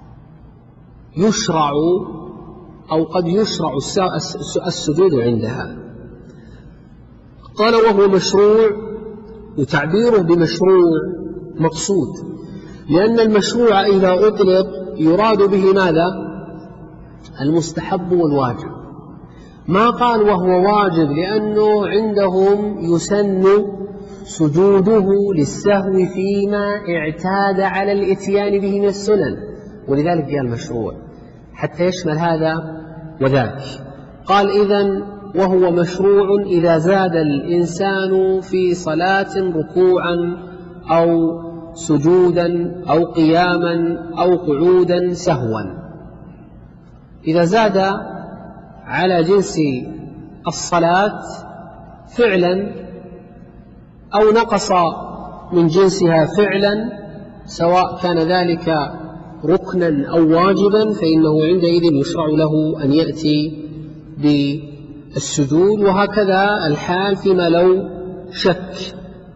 يشرع أو قد يشرع السجود عندها. قال وهو مشروع، وتعبيره بمشروع مقصود، لأن المشروع إذا أطلق يراد به ماذا؟ المستحب والواجب. ما قال وهو واجب لأنه عندهم يسن سجوده للسهو فيما اعتاد على الإتيان به من السنن، ولذلك جاء المشروع حتى يشمل هذا وذاك. قال إذن وهو مشروع إذا زاد الإنسان في صلاة ركوعا أو سجودا أو قياما أو قعودا سهوا. إذا زاد على جنس الصلاة فعلا أو نقص من جنسها فعلا، سواء كان ذلك ركنا أو واجبا، فإنه عندئذ يشرع له أن يأتي بالسجود. وهكذا الحال فيما لو شك.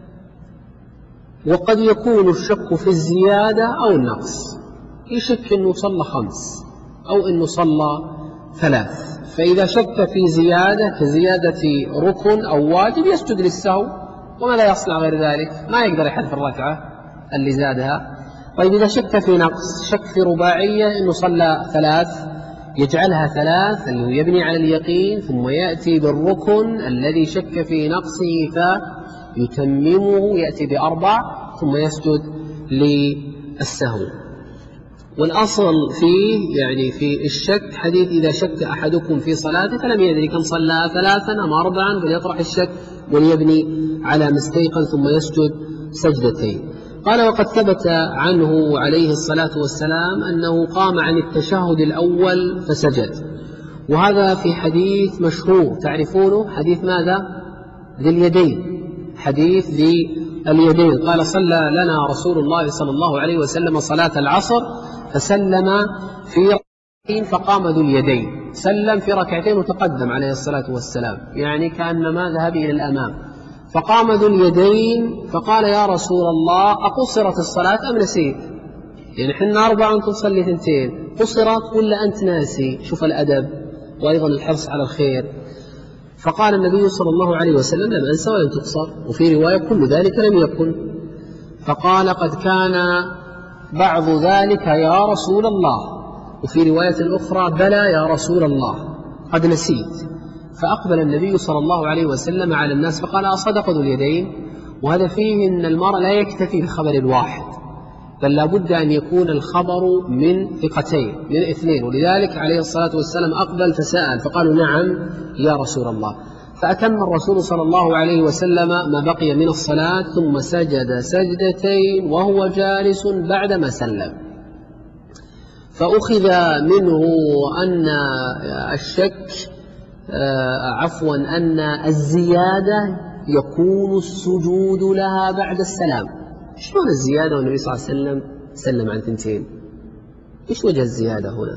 وقد يكون الشك في الزيادة أو النقص، يشك أنه صلى خمس أو أنه صلى ثلاث، فإذا شك في زيادة كزيادة ركن أو واجب يسجد للسهو. وما لا يصنع غير ذلك؟ ما يقدر يحذف الركعة اللي زادها. طيب إذا شك في نقص، شك في رباعية أنه صلى ثلاث، يجعلها ثلاث اللي هو يبني على اليقين، ثم يأتي بالركن الذي شك في نقصه فيتممه، يأتي بأربع ثم يسجد للسهو. والأصل فيه يعني في الشك حديث إذا شك أحدكم في صلاته فلم يدري كم صلى ثلاثا أم أربعا فليطرح الشك وليبني على ما استيقن ثم يسجد سجدتين. قال وقد ثبت عنه عليه الصلاة والسلام أنه قام عن التشهد الأول فسجد، وهذا في حديث مشهور تعرفونه، حديث ماذا؟ ذي اليدين، حديث ذي اليدين. قال صلى لنا رسول الله صلى الله عليه وسلم صلاة العصر فسلم في ركعتين فقام ذو اليدين، سلم في ركعتين وتقدم عليه الصلاة والسلام، يعني كأنما ذهب إلى الأمام. فقام ذو اليدين فقال يا رسول الله أقصرت الصلاة أم نسيت؟ يعني حنا أربعة وأنت تصلي ثنتين، قصرت ولا أنت ناسي؟ شوف الأدب وأيضا الحرص على الخير. فقال النبي صلى الله عليه وسلم لم أنسى ولم تقصر، وفي رواية كل ذلك لم يكن. فقال قد كان بعض ذلك يا رسول الله، وفي رواية أخرى بلى يا رسول الله قد نسيت. فأقبل النبي صلى الله عليه وسلم على الناس فقال أصدق ذو اليدين؟ وهذا فيه أن المرء لا يكتفي بالخبر الواحد، بل لابد أن يكون الخبر من ثقتين من اثنين، ولذلك عليه الصلاة والسلام أقبل فسأل فقالوا نعم يا رسول الله. فأتم الرسول صلى الله عليه وسلم ما بقي من الصلاة ثم سجد سجدتين وهو جالس بعدما سلم. فأخذ منه أن الشك عفوا أن الزيادة يكون السجود لها بعد السلام. شلون الزيادة والنبي صلى الله عليه وسلم سلم عن ثنتين؟ إيش وجه الزيادة هنا؟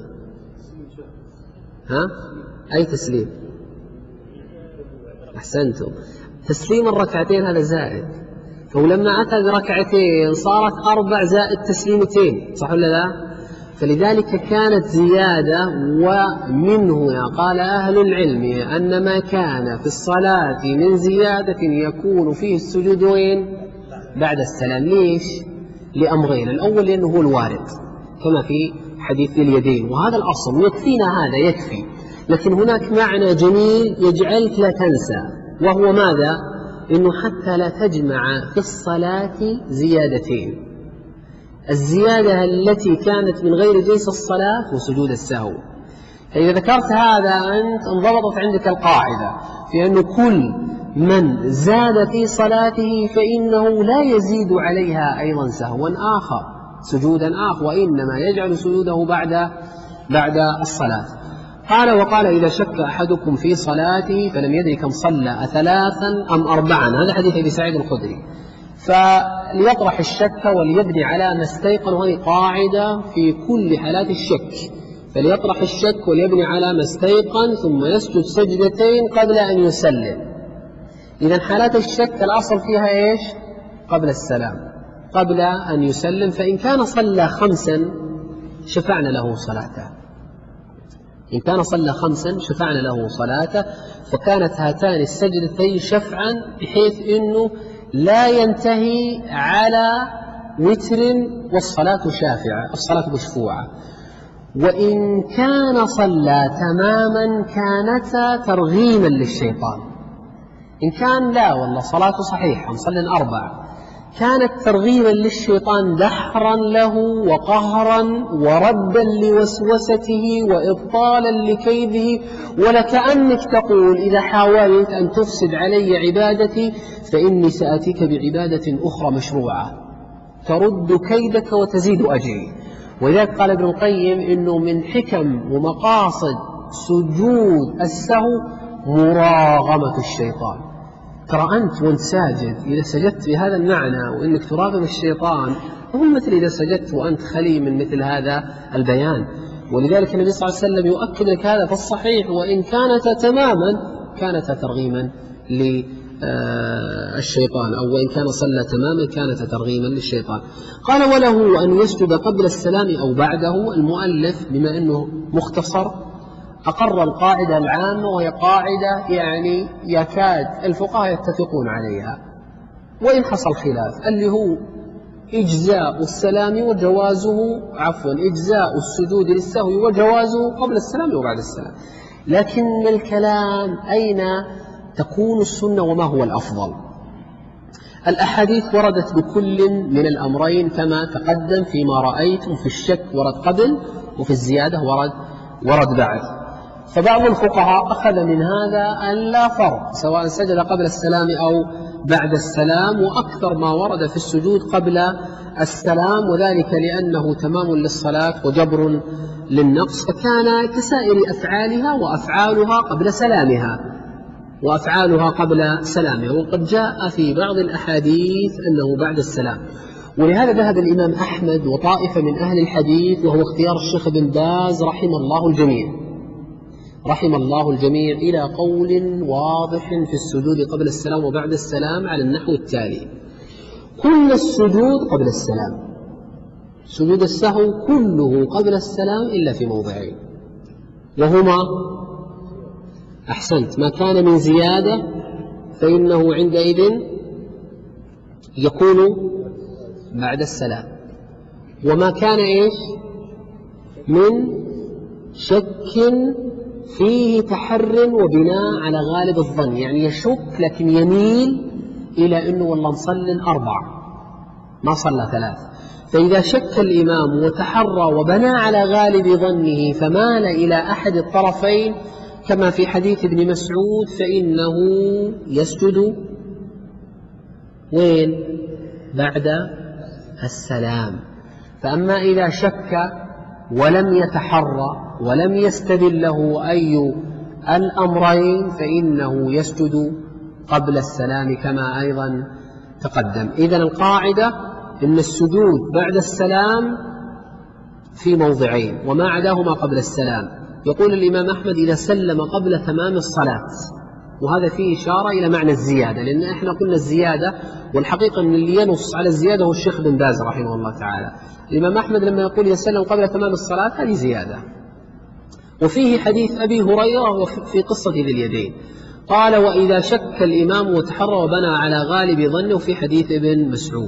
ها؟ أي تسليم؟ أحسنتم، تسليم الركعتين هذا زائد، ولما أتى بركعتين صارت أربع زائد تسليمتين، صح ولا لا؟ فلذلك كانت زيادة. ومنه قال أهل العلم أن ما كان في الصلاة من زيادة يكون فيه السجود وين؟ بعد السلام. ليش؟ لأمرين، الأول لأنه هو الوارد كما في حديث اليدين، وهذا الأصل يكفينا، هذا يكفي. لكن هناك معنى جميل يجعلك لا تنسى، وهو ماذا؟ إنه حتى لا تجمع في الصلاة زيادتين، الزيادة التي كانت من غير جنس الصلاة وسجود السهو. فإذا ذكرت هذا أنت انضبطت عندك القاعدة في أنه كل من زاد في صلاته فإنه لا يزيد عليها أيضا سهوا آخر سجودا آخر، وإنما يجعل سجوده بعد بعد الصلاة. قال وقال إذا شك أحدكم في صلاته فلم يدري كم صلى أثلاثا أم أربعا، هذا حديث أبي سعيد الخدري، فليطرح الشك وليبني على ما استيقن، وهذه قاعدة في كل حالات الشك، فليطرح الشك وليبني على ما استيقن ثم يسجد سجدتين قبل أن يسلم. إذن حالات الشك الأصل فيها إيش؟ قبل السلام، قبل أن يسلم. فإن كان صلى خمسا شفعنا له صلاته، إن كان صلى خمسا شفعنا له صلاته، فكانت هاتان السجدتين شفعا بحيث أنه لا ينتهي على وتر والصلاة شافعة، الصلاة مشفوعة. وإن كان صلى تماما كانتا ترغيما للشيطان، إن كان لا والله صلاته صحيحة مصلٍ أربع، كانت ترغيما للشيطان دحرا له وقهرا وردا لوسوسته وإبطالا لكيده، ولكأنك تقول إذا حاولت أن تفسد علي عبادتي فإني سأتيك بعبادة أخرى مشروعة ترد كيدك وتزيد أجري. ولذلك قال ابن القيم إنه من حكم ومقاصد سجود السهو مراغمة الشيطان. ترى أنت وانت ساجد إذا سجدت بهذا المعنى وإنك تراغم الشيطان هو مثل إذا سجدت وأنت خلي من مثل هذا البيان. ولذلك النبي صلى الله عليه وسلم يؤكد لك هذا في الصحيح، وإن كانت تماما كانت ترغيما للشيطان، أو وإن كان صلى تماما كانت ترغيما للشيطان. قال وله أن يسجد قبل السلام أو بعده. المؤلف بما أنه مختصر أقر القاعدة العامة، وهي قاعدة يعني يكاد الفقهاء يتفقون عليها وإن حصل خلاف، اللي هو إجزاء السلام وجوازه عفوا إجزاء السجود للسهو وجوازه قبل السلام وبعد السلام. لكن الكلام أين تكون السنة وما هو الأفضل؟ الأحاديث وردت بكل من الأمرين كما تقدم فيما رأيتم، في الشك ورد قبل، وفي الزيادة ورد ورد بعد. فبعض الفقهاء أخذ من هذا أن لا فرق سواء سجد قبل السلام أو بعد السلام، وأكثر ما ورد في السجود قبل السلام، وذلك لأنه تمام للصلاة وجبر للنقص، فكان كسائر أفعالها وأفعالها قبل سلامها وأفعالها قبل سلامها. وقد جاء في بعض الأحاديث أنه بعد السلام. ولهذا ذهب الإمام أحمد وطائفة من أهل الحديث، وهو اختيار الشيخ بن باز رحمه الله الجميع، رحم الله الجميع إلى قول واضح في السجود قبل السلام وبعد السلام على النحو التالي: كل السجود قبل السلام، سجود السهو كله قبل السلام إلا في موضعين، وهما: أحسنت، ما كان من زيادة فإنه عندئذ يكون بعد السلام، وما كان إيش من شك فيه تحر وبناء على غالب الظن، يعني يشك لكن يميل إلى أنه والله نصلي أربعة ما صلى ثلاثة، فإذا شك الإمام وتحرى وبنى على غالب ظنه فمال إلى أحد الطرفين كما في حديث ابن مسعود فإنه يسجد وين؟ بعد السلام. فأما إذا شك ولم يتحرى ولم يستدله أي الأمرين فإنه يسجد قبل السلام كما أيضا تقدم. إذن القاعدة إن السجود بعد السلام في موضعين وما عداهما قبل السلام. يقول الإمام أحمد إذا سلم قبل تمام الصلاة، وهذا فيه إشارة إلى معنى الزيادة، لأن إحنا قلنا الزيادة والحقيقة أن اللي ينص على الزيادة هو الشيخ بن باز رحمه الله تعالى. الإمام أحمد لما يقول إذا سلم قبل تمام الصلاة هذه زيادة. وفيه حديث أبي هريرة في قصة ذي اليدين قال: وإذا شك الإمام وتحرى وبنى على غالب ظنه، في حديث ابن مسعود.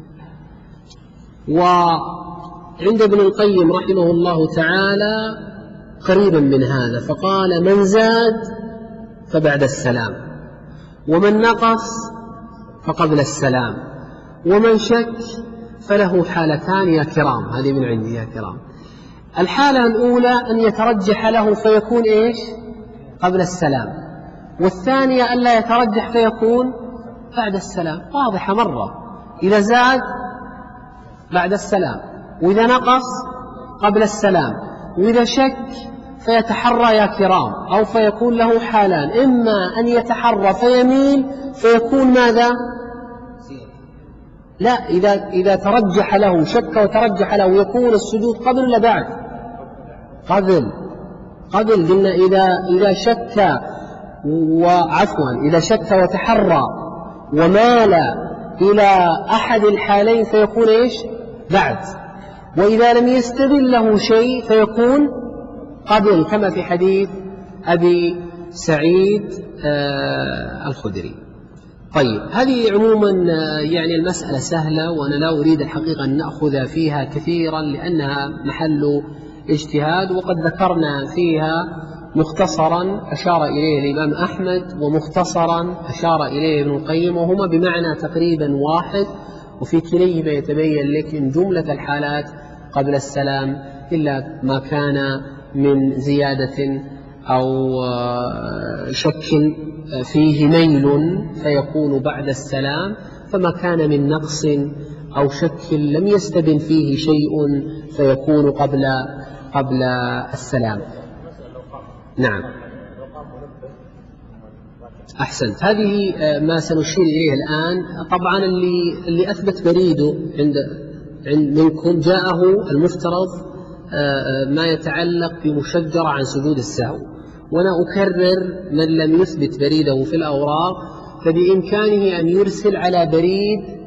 وعند ابن القيم رحمه الله تعالى قريبا من هذا، فقال: من زاد فبعد السلام، ومن نقص فقبل السلام، ومن شك فله حالتان يا كرام. هذه من عندي يا كرام. الحالة الأولى أن يترجح له فيكون إيش؟ قبل السلام، والثانية أن لا يترجح فيكون بعد السلام. واضحة مرة، إذا زاد بعد السلام، وإذا نقص قبل السلام، وإذا شك فيتحرى يا كرام، أو فيكون له حالان: إما أن يتحرى فيميل فيكون ماذا؟ لا، إذا إذا ترجح له شك وترجح له يكون السجود قبل ولا بعد؟ قبل. قبل قلنا إذا إذا شك وعفوا إذا شك وتحرى ومال إلى أحد الحالين فيكون إيش؟ بعد. وإذا لم يستدل له شيء فيكون قبل، كما في حديث أبي سعيد آه الخدري. طيب، هذه عموما يعني المسألة سهلة، وأنا لا أريد الحقيقة أن نأخذ فيها كثيرا لأنها محل اجتهاد، وقد ذكرنا فيها مختصرا أشار إليه الإمام أحمد ومختصرا أشار إليه ابن القيم، وهما بمعنى تقريبا واحد، وفي كليهما يتبين لك إن جملة الحالات قبل السلام إلا ما كان من زيادة أو شك فيه ميل فيكون بعد السلام، فما كان من نقص أو شك لم يستبن فيه شيء فيكون قبل قبل السلام. نعم، أحسنت. هذه ما سنشير إليه الآن. طبعا اللي اللي أثبت بريده عند عند منكم جاءه المفترض ما يتعلق بمشجرة عن سجود السهو، وأنا أكرر من لم يثبت بريده في الأوراق فبإمكانه أن يرسل على بريد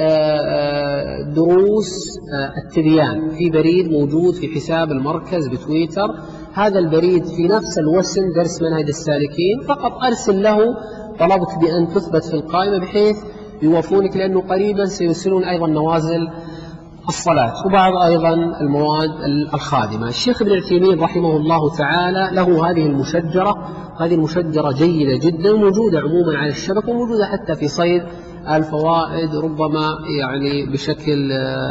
دروس التبيان، في بريد موجود في حساب المركز بتويتر، هذا البريد في نفس الوسم درس منهج السالكين، فقط أرسل له طلبت بأن تثبت في القائمة بحيث يوافونك، لأنه قريبا سيرسلون أيضا نوازل الصلاة وبعض أيضا المواد الخادمة. الشيخ ابن عثيمين رحمه الله تعالى له هذه المشجرة، هذه المشجرة جيدة جدا، موجودة عموما على الشبكة وموجودة حتى في صيد الفوائد ربما يعني بشكل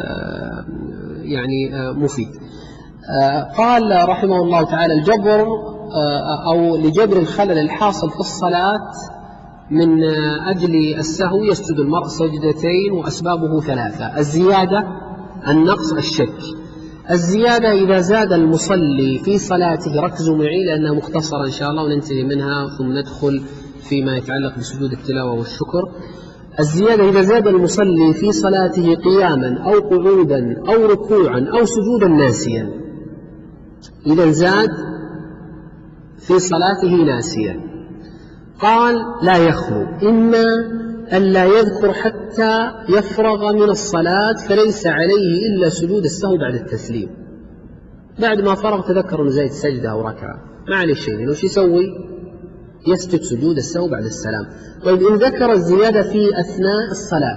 يعني مفيد. قال رحمه الله تعالى: الجبر أو لجبر الخلل الحاصل في الصلاة من أجل السهو يسجد المرء سجدتين، وأسبابه ثلاثة: الزيادة، النقص، الشك. الزيادة إذا زاد المصلي في صلاته، ركزوا معي لأنها مختصرة إن شاء الله وننتهي منها ثم ندخل فيما يتعلق بسجود التلاوة والشكر. الزيادة إذا زاد المصلي في صلاته قياما أو قعودا أو ركوعا أو سجودا ناسيا، إذا زاد في صلاته ناسيا، قال لا يخلو، إما أن لا يذكر حتى يفرغ من الصلاة فليس عليه إلا سجود السهو بعد التسليم. بعد ما فرغ تذكر أنه زايد سجدة أو ركعة، ما عليه شيء، لأنه شو يسوي؟ يسجد سجود السهو بعد السلام. طيب إن ذكر الزيادة في أثناء الصلاة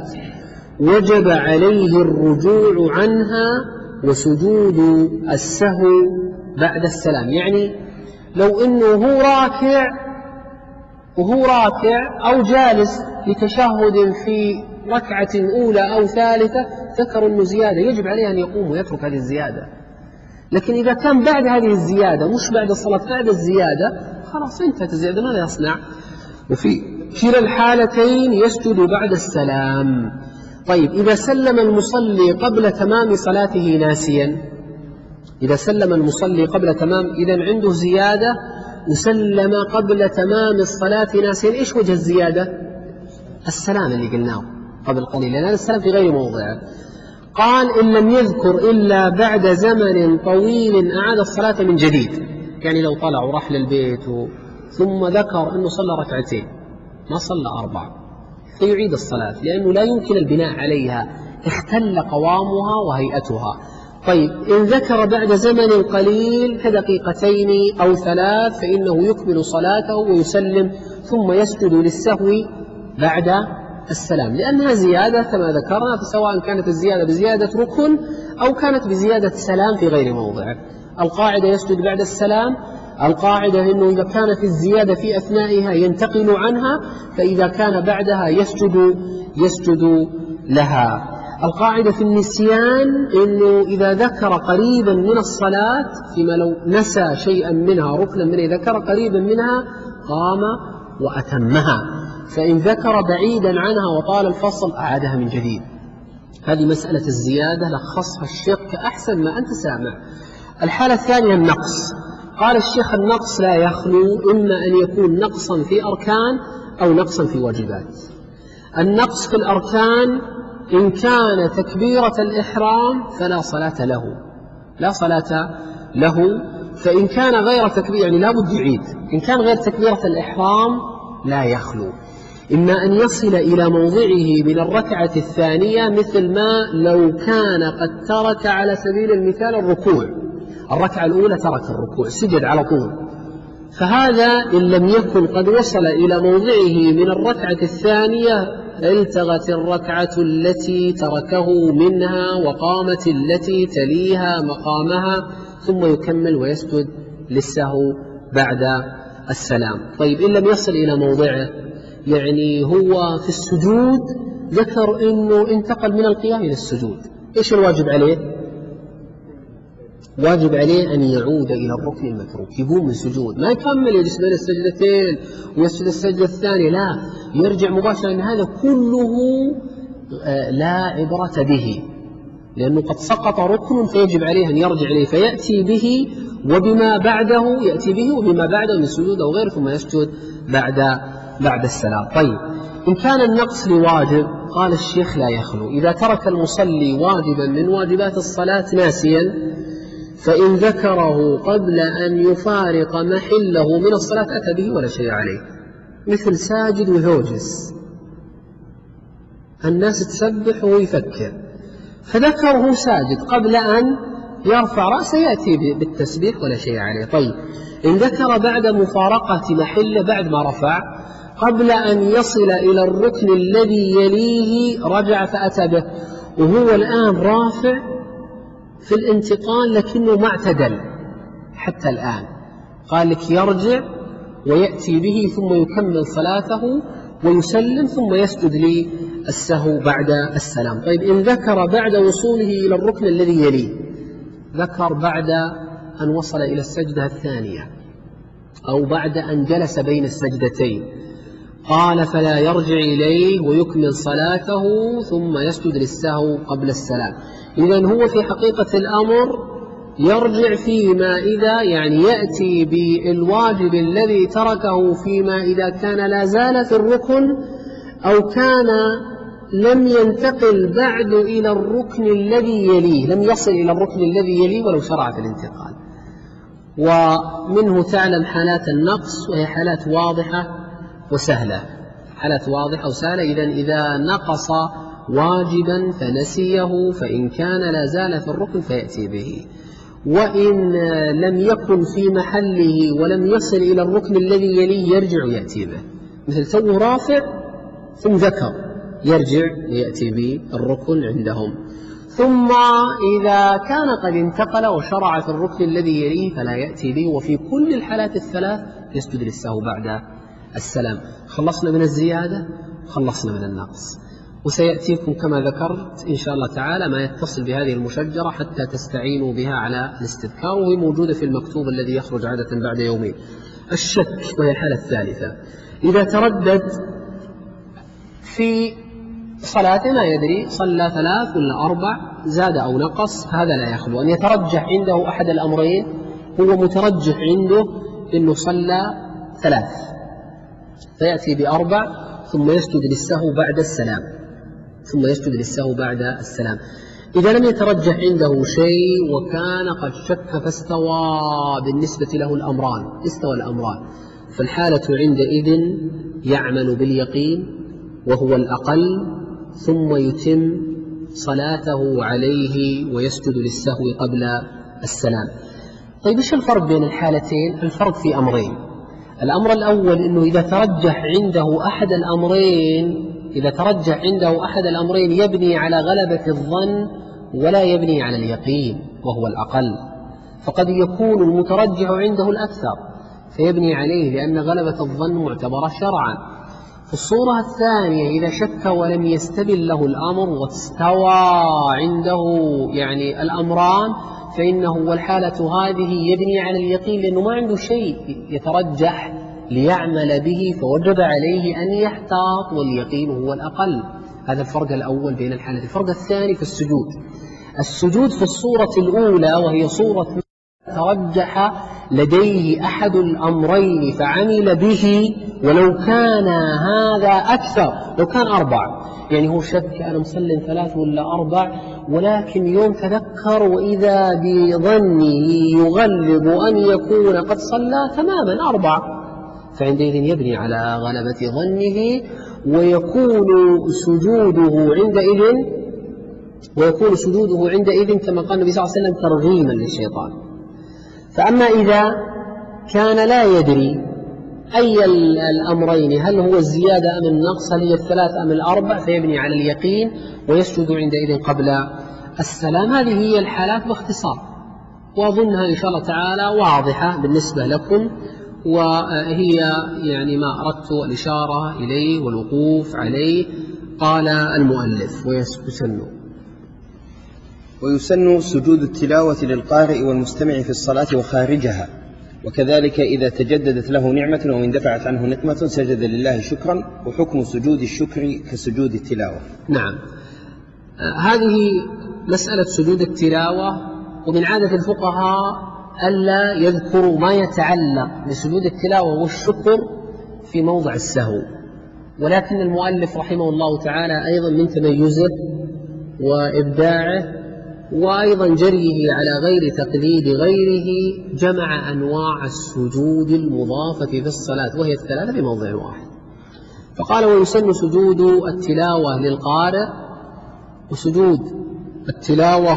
وجب عليه الرجوع عنها وسجود السهو بعد السلام. يعني لو إنه هو راكع وهو راكع أو جالس لتشهد في ركعة أولى أو ثالثة ذكر أنه زيادة، يجب عليه أن يقوم ويترك هذه الزيادة. لكن إذا كان بعد هذه الزيادة، مش بعد الصلاة، بعد الزيادة، خلاص انتهت الزيادة، ماذا يصنع؟ وفي كلا الحالتين يسجد بعد السلام. طيب إذا سلم المصلي قبل تمام صلاته ناسيا، إذا سلم المصلي قبل تمام، إذا عنده زيادة وسلم قبل تمام الصلاة ناسيا، إيش وجه الزيادة؟ السلام اللي قلناه قبل قليل، لأن السلام في غير موضعه. قال إن لم يذكر إلا بعد زمن طويل أعاد الصلاة من جديد. يعني لو طلع وراح للبيت ثم ذكر أنه صلى ركعتين ما صلى أربعة فيعيد الصلاة، لأنه لا يمكن البناء عليها، اختل قوامها وهيئتها. طيب إن ذكر بعد زمن قليل كدقيقتين أو ثلاث فإنه يكمل صلاته ويسلم ثم يسجد للسهو بعد السلام، لأنها زيادة كما ذكرنا، سواء كانت الزيادة بزيادة ركن أو كانت بزيادة سلام في غير موضعه. القاعدة يسجد بعد السلام، القاعدة أنه إذا كانت الزيادة في أثنائها ينتقل عنها، فإذا كان بعدها يسجد يسجد لها. القاعدة في النسيان أنه إذا ذكر قريبا من الصلاة، فيما لو نسى شيئا منها ركنا منها ذكر قريبا منها قام وأتمها، فإن ذكر بعيدا عنها وطال الفصل أعادها من جديد. هذه مسألة الزيادة لخصها الشيخ كأحسن ما أنت سامع. الحالة الثانية النقص. قال الشيخ النقص لا يخلو إما أن يكون نقصا في أركان أو نقصا في واجبات. النقص في الأركان إن كان تكبيرة الإحرام فلا صلاة له، لا صلاة له. فإن كان غير تكبير، يعني لا بد يعيد، إن كان غير تكبيرة الإحرام لا يخلو، إما أن يصل إلى موضعه من الركعة الثانية، مثل ما لو كان قد ترك على سبيل المثال الركوع، الركعة الأولى ترك الركوع سجد على طول، فهذا إن لم يكن قد وصل إلى موضعه من الركعة الثانية التغت الركعة التي تركه منها وقامت التي تليها مقامها، ثم يكمل ويسجد للسهو بعد السلام. طيب إن لم يصل إلى موضعه، يعني هو في السجود ذكر أنه انتقل من القيام إلى السجود، إيش الواجب عليه؟ واجب عليه أن يعود إلى الركن المتروك، يقوم من السجود، ما يكمل يجلس بين السجدتين ويسجد السجدة الثانية، لا، يرجع مباشرة. أن هذا كله لا عبرة به، لأنه قد سقط ركن فيجب عليه أن يرجع إليه، فيأتي به وبما بعده، يأتي به وبما بعده من سجود أو غيره، ثم يسجد بعد بعد السلام. طيب إن كان النقص لواجب، قال الشيخ لا يخلو. إذا ترك المصلي واجبا من واجبات الصلاة ناسيا، فإن ذكره قبل أن يفارق محله من الصلاة أتى به ولا شيء عليه، مثل ساجد ويهوجس، الناس تسبح ويفكر، فذكره ساجد قبل أن يرفع رأسه يأتي بالتسبيح ولا شيء عليه. طيب إن ذكر بعد مفارقة محله، بعد ما رفع قبل أن يصل إلى الركن الذي يليه، رجع فأتى به وهو الآن رافع في الانتقال لكنه ما اعتدل حتى الآن، قال لك يرجع ويأتي به ثم يكمل صلاته ويسلم ثم يسجد للسهو بعد السلام. طيب إن ذكر بعد وصوله إلى الركن الذي يليه، ذكر بعد أن وصل إلى السجدة الثانية أو بعد أن جلس بين السجدتين، قال فلا يرجع إليه ويكمل صلاته ثم يسجد للسهو قبل السلام. إذن هو في حقيقة الأمر يرجع فيما إذا، يعني يأتي بالواجب الذي تركه فيما إذا كان لا زال في الركن أو كان لم ينتقل بعد إلى الركن الذي يليه، لم يصل إلى الركن الذي يليه ولو شرع في الانتقال. ومنه تعلم حالات النقص، وهي حالات واضحة وسهلة. حالات واضحة وسهلة، إذا إذا نقص واجبا فنسيه فإن كان لا زال في الركن فيأتي به، وإن لم يكن في محله ولم يصل إلى الركن الذي يليه يرجع يأتي به، مثل سوه رافع ثم ذكر يرجع يأتي به الركن عندهم. ثم إذا كان قد انتقل وشرع في الركن الذي يليه فلا يأتي به، وفي كل الحالات الثلاث يسجد للسهو بعد السلام. خلصنا من الزيادة، خلصنا من النقص، وسيأتيكم كما ذكرت إن شاء الله تعالى ما يتصل بهذه المشجرة حتى تستعينوا بها على الاستذكار، وهي موجودة في المكتوب الذي يخرج عادة بعد يومين. الشك، وهي الحالة الثالثة، إذا تردد في صلاة ما يدري صلى ثلاث ولا أربع، زاد أو نقص، هذا لا يخلو أن يترجح عنده أحد الأمرين. هو مترجح عنده أنه صلى ثلاث فيأتي بأربع ثم يسجد للسهو بعد السلام، ثم يسجد للسهو بعد السلام. إذا لم يترجح عنده شيء وكان قد شك فاستوى بالنسبة له الأمران، استوى الأمران، فالحالة عندئذ يعمل باليقين وهو الأقل، ثم يتم صلاته عليه ويسجد للسهو قبل السلام. طيب إيش الفرق بين الحالتين؟ الفرق في أمرين. الأمر الأول أنه إذا ترجح عنده أحد الأمرين إذا ترجح عنده أحد الأمرين يبني على غلبة الظن ولا يبني على اليقين وهو الأقل، فقد يكون المترجح عنده الأكثر فيبني عليه لأن غلبة الظن معتبرة شرعا. في الصورة الثانية إذا شك ولم يستبن له الأمر واستوى عنده يعني الأمران فإنه والحالة هذه يبني على اليقين، لأنه ما عنده شيء يترجح ليعمل به فوجب عليه أن يحتاط، واليقين هو الأقل. هذا الفرق الأول بين الحالتين. الفرق الثاني في السجود. السجود في الصورة الأولى وهي صورة ترجح لديه أحد الأمرين فعمل به، ولو كان هذا أكثر، لو كان أربع، يعني هو شك أنا مسلم ثلاث ولا أربع، ولكن يوم تذكر وإذا بظنه يغلب أن يكون قد صلى تماما أربع، فعندئذ يبني على غلبة ظنه ويكون سجوده عندئذ ويكون سجوده عندئذ كما قال النبي صلى الله عليه وسلم ترغيما للشيطان. فأما إذا كان لا يدري أي الأمرين، هل هو الزيادة أم النقص، هل هي الثلاث أم الأربع، فيبني على اليقين ويسجد عندئذ قبل السلام. هذه هي الحالات باختصار، وأظنها إن شاء الله تعالى واضحة بالنسبة لكم، وهي يعني ما أردت الإشارة إليه والوقوف عليه. قال المؤلف ويسن ويسن سجود التلاوة للقارئ والمستمع في الصلاة وخارجها، وكذلك إذا تجددت له نعمة أو اندفعت عنه نقمة سجد لله شكرا، وحكم سجود الشكر كسجود التلاوة. نعم، هذه مسألة سجود التلاوة، ومن عادة الفقهاء ألا يذكروا ما يتعلق بسجود التلاوة والشكر في موضع السهو، ولكن المؤلف رحمه الله تعالى أيضا من تميزه وإبداعه وأيضا جريه على غير تقليد غيره جمع أنواع السجود المضافة في الصلاة وهي الثلاثة في موضع واحد. فقال ويسن سجود التلاوة للقارئ، وسجود التلاوة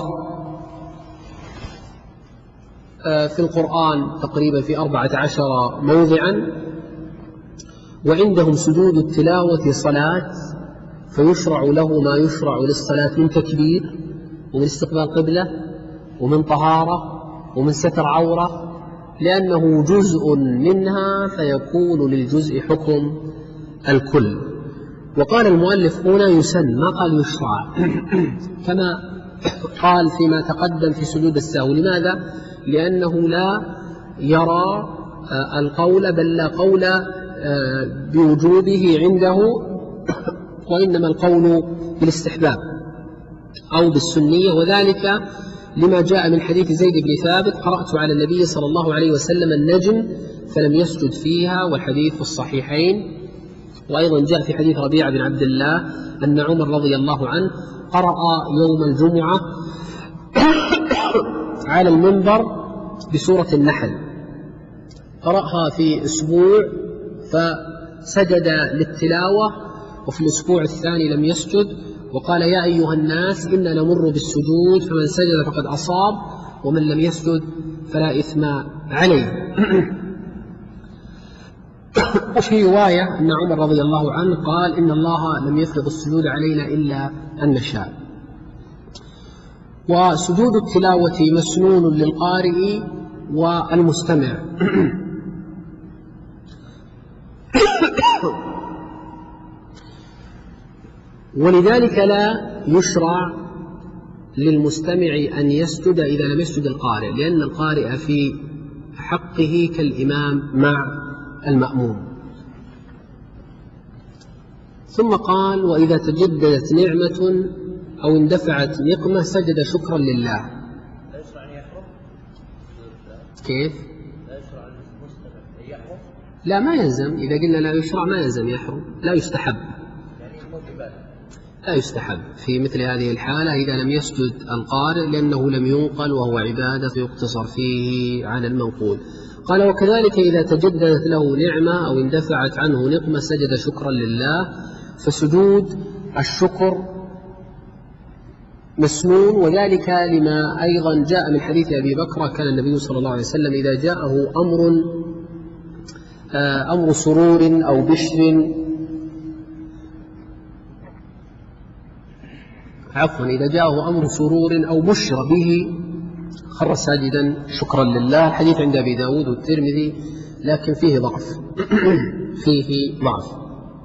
في القرآن تقريبا في أربعة عشر موضعا، وعندهم سجود التلاوة صلاة فيشرع له ما يشرع للصلاة من تكبير ومن استقبال قبلة ومن طهارة ومن ستر عورة، لأنه جزء منها فيكون للجزء حكم الكل. وقال المؤلف هنا يسن، ما قال يشرع كما قال فيما تقدم في سجود السهو. لماذا؟ لأنه لا يرى القول بل لا قول بوجوبه عنده، وإنما القول بالاستحباب أو بالسنية، وذلك لما جاء من حديث زيد بن ثابت قرأت على النبي صلى الله عليه وسلم النجم فلم يسجد فيها، والحديث في الصحيحين. وأيضا جاء في حديث ربيعة بن عبد الله أن عمر رضي الله عنه قرأ يوم الجمعة على المنبر بسورة النحل قرأها في أسبوع فسجد للتلاوة، وفي الأسبوع الثاني لم يسجد، وقال يا أيها الناس إنا نمر بالسجود فمن سجد فقد أصاب ومن لم يسجد فلا إثم عليه. وفي رواية أن عمر رضي الله عنه قال إن الله لم يفرض السجود علينا إلا أن نشاء. وسجود التلاوة مسنون للقارئ والمستمع. ولذلك لا يشرع للمستمع أن يسجد إذا لم يسجد القارئ، لأن القارئ في حقه كالإمام مع المأموم. ثم قال وإذا تجددت نعمة أو اندفعت نقمة سجد شكرا لله. لا يشرع أن يحرم؟ كيف؟ لا يشرع للمستمع أن يحرم؟ لا، ما يلزم. إذا قلنا لا يشرع ما يلزم يحرم، لا يستحب. يعني يكون عبادة. لا يستحب في مثل هذه الحالة إذا لم يسجد القارئ، لأنه لم ينقل وهو عبادة فيقتصر فيه على المنقول. قال وكذلك إذا تجددت له نعمة أو اندفعت عنه نقمة سجد شكرا لله. فسجود الشكر مسنون، وذلك لما أيضا جاء من حديث أبي بكر كان النبي صلى الله عليه وسلم إذا جاءه أمر أمر سرور أو بشر عفوا إذا جاءه أمر سرور أو بشر به خر ساجدا شكرا لله. الحديث عند أبي داود والترمذي لكن فيه ضعف فيه ضعف.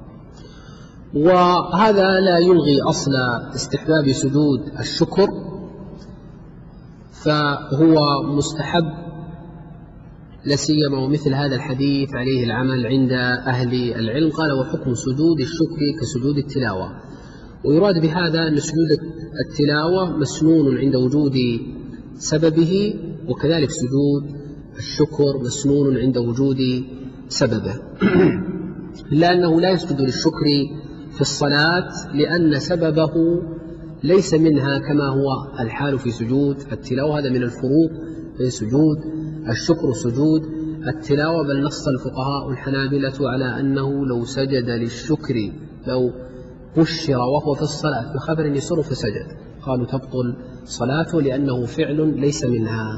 وهذا لا يلغي أصل استحباب سجود الشكر، فهو مستحب لا سيما ومثل هذا الحديث عليه العمل عند أهل العلم. قال وحكم سجود الشكر كسجود التلاوة. ويراد بهذا أن سجود التلاوة مسنون عند وجود سببه، وكذلك سجود الشكر مسنون عند وجود سببه. إلا أنه لا يسجد للشكر في الصلاة لأن سببه ليس منها كما هو الحال في سجود التلاوة. هذا من الفروق بين سجود الشكر وسجود التلاوة. بل نص الفقهاء الحنابلة على أنه لو سجد للشكر لو بشر وهو في الصلاة بخبر يسر فسجد قالوا تبطل صلاته لأنه فعل ليس منها.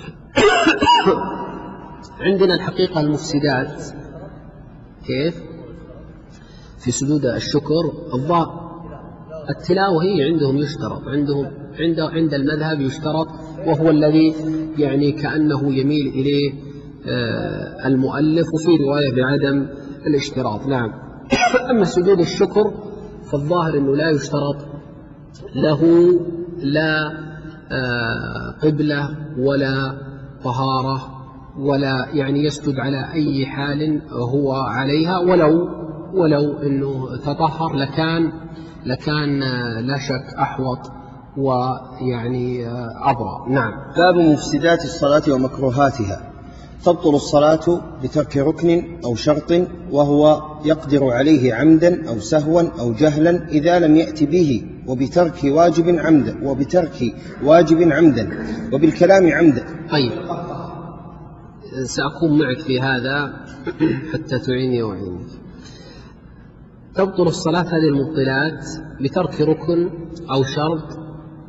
عندنا الحقيقة المفسدات كيف في سجود الشكر الضاء التلاوة هي عندهم يشترط، عندهم عند عند المذهب يشترط، وهو الذي يعني كأنه يميل إليه المؤلف، وفي رواية بعدم الاشتراط. نعم. أما سجود الشكر فالظاهر أنه لا يشترط له لا قبلة ولا طهارة ولا يعني يسجد على أي حال هو عليها، ولو ولو أنه تطهر لكان لكان لا شك أحوط ويعني أبرأ. نعم. باب مفسدات الصلاة ومكروهاتها. تبطل الصلاة بترك ركن أو شرط وهو يقدر عليه عمدا أو سهوا أو جهلا إذا لم يأتي به، وبترك واجب عمدا وبترك واجب عمدا وبالكلام عمدا. طيب سأقوم معك في هذا حتى تعيني وأعينك. تبطل الصلاة هذه المبطلات بترك ركن أو شرط.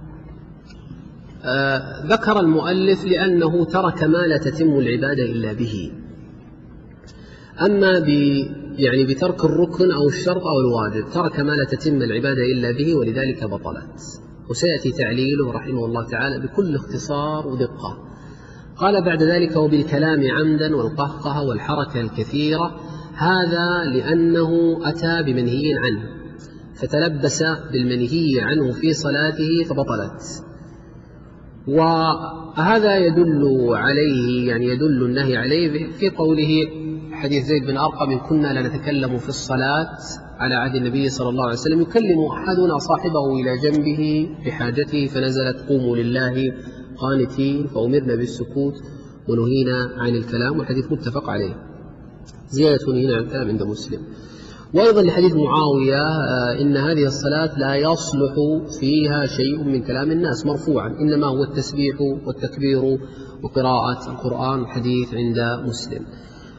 آه ذكر المؤلف لأنه ترك ما لا تتم العبادة إلا به. أما ب يعني بترك الركن أو الشرط أو الواجب ترك ما لا تتم العبادة إلا به ولذلك بطلت، وسيأتي تعليله رحمه الله تعالى بكل اختصار ودقة. قال بعد ذلك وبالكلام عمدا والقهقه والحركة الكثيرة، هذا لأنه أتى بمنهي عنه فتلبس بالمنهي عنه في صلاته فبطلت. وهذا يدل عليه يعني يدل النهي عليه في قوله حديث زيد بن أرقم كنا لنتكلم في الصلاة على عهد النبي صلى الله عليه وسلم يكلم أحدنا صاحبه إلى جنبه بحاجته فنزلت قوموا لله قانتين فأمرنا بالسكوت ونهينا عن الكلام، والحديث متفق عليه. زيادة نهينا عن الكلام عند مسلم. وأيضا لحديث معاوية إن هذه الصلاة لا يصلح فيها شيء من كلام الناس مرفوعا، إنما هو التسبيح والتكبير وقراءة القرآن، حديث عند مسلم.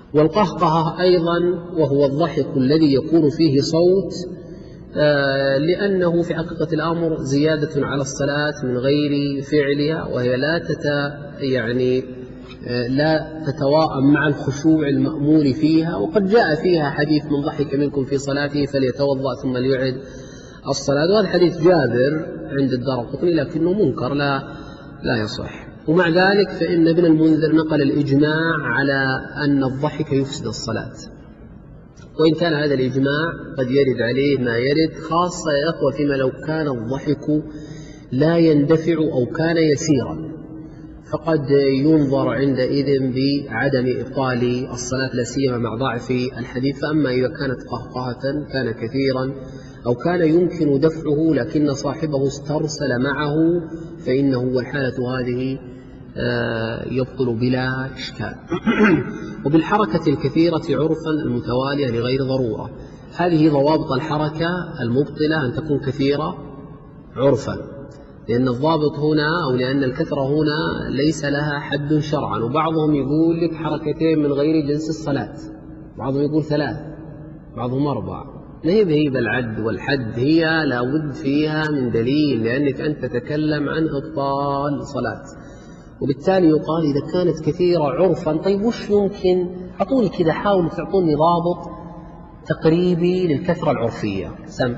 والقهقهة أيضا وهو الضحك الذي يكون فيه صوت، لأنه في حقيقة الأمر زيادة على الصلاة من غير فعلها، وهي لا تت يعني لا تتواءم مع الخشوع المأمول فيها. وقد جاء فيها حديث من ضحك منكم في صلاته فليتوضأ ثم ليعد الصلاة، وهذا حديث جابر عند الدارقطني لكنه منكر لا لا يصح. ومع ذلك فإن ابن المنذر نقل الإجماع على أن الضحك يفسد الصلاة، وإن كان هذا الإجماع قد يرد عليه ما يرد، خاصة يا أخوة فيما لو كان الضحك لا يندفع أو كان يسيرا، فقد ينظر عندئذ بعدم إبطال الصلاة لا سيما مع ضعف الحديث. فأما إذا كانت قهقهة كان كثيرا أو كان يمكن دفعه لكن صاحبه استرسل معه فإنه والحالة هذه يبطل بلا إشكال. وبالحركة الكثيرة عرفا المتوالية لغير ضرورة، هذه ضوابط الحركة المبطلة أن تكون كثيرة عرفا، لأن الضابط هنا أو لأن الكثرة هنا ليس لها حد شرعا. وبعضهم يقول لك حركتين من غير جنس الصلاة، بعضهم يقول ثلاث، بعضهم أربع. هي بهيب العد والحد هي لابد فيها من دليل، لأنك أنت تتكلم عن إبطال صلاة، وبالتالي يقال إذا كانت كثيرة عرفا. طيب وش يمكن أقول كذا، حاول تعطوني ضابط تقريبي للكثرة العرفية. سم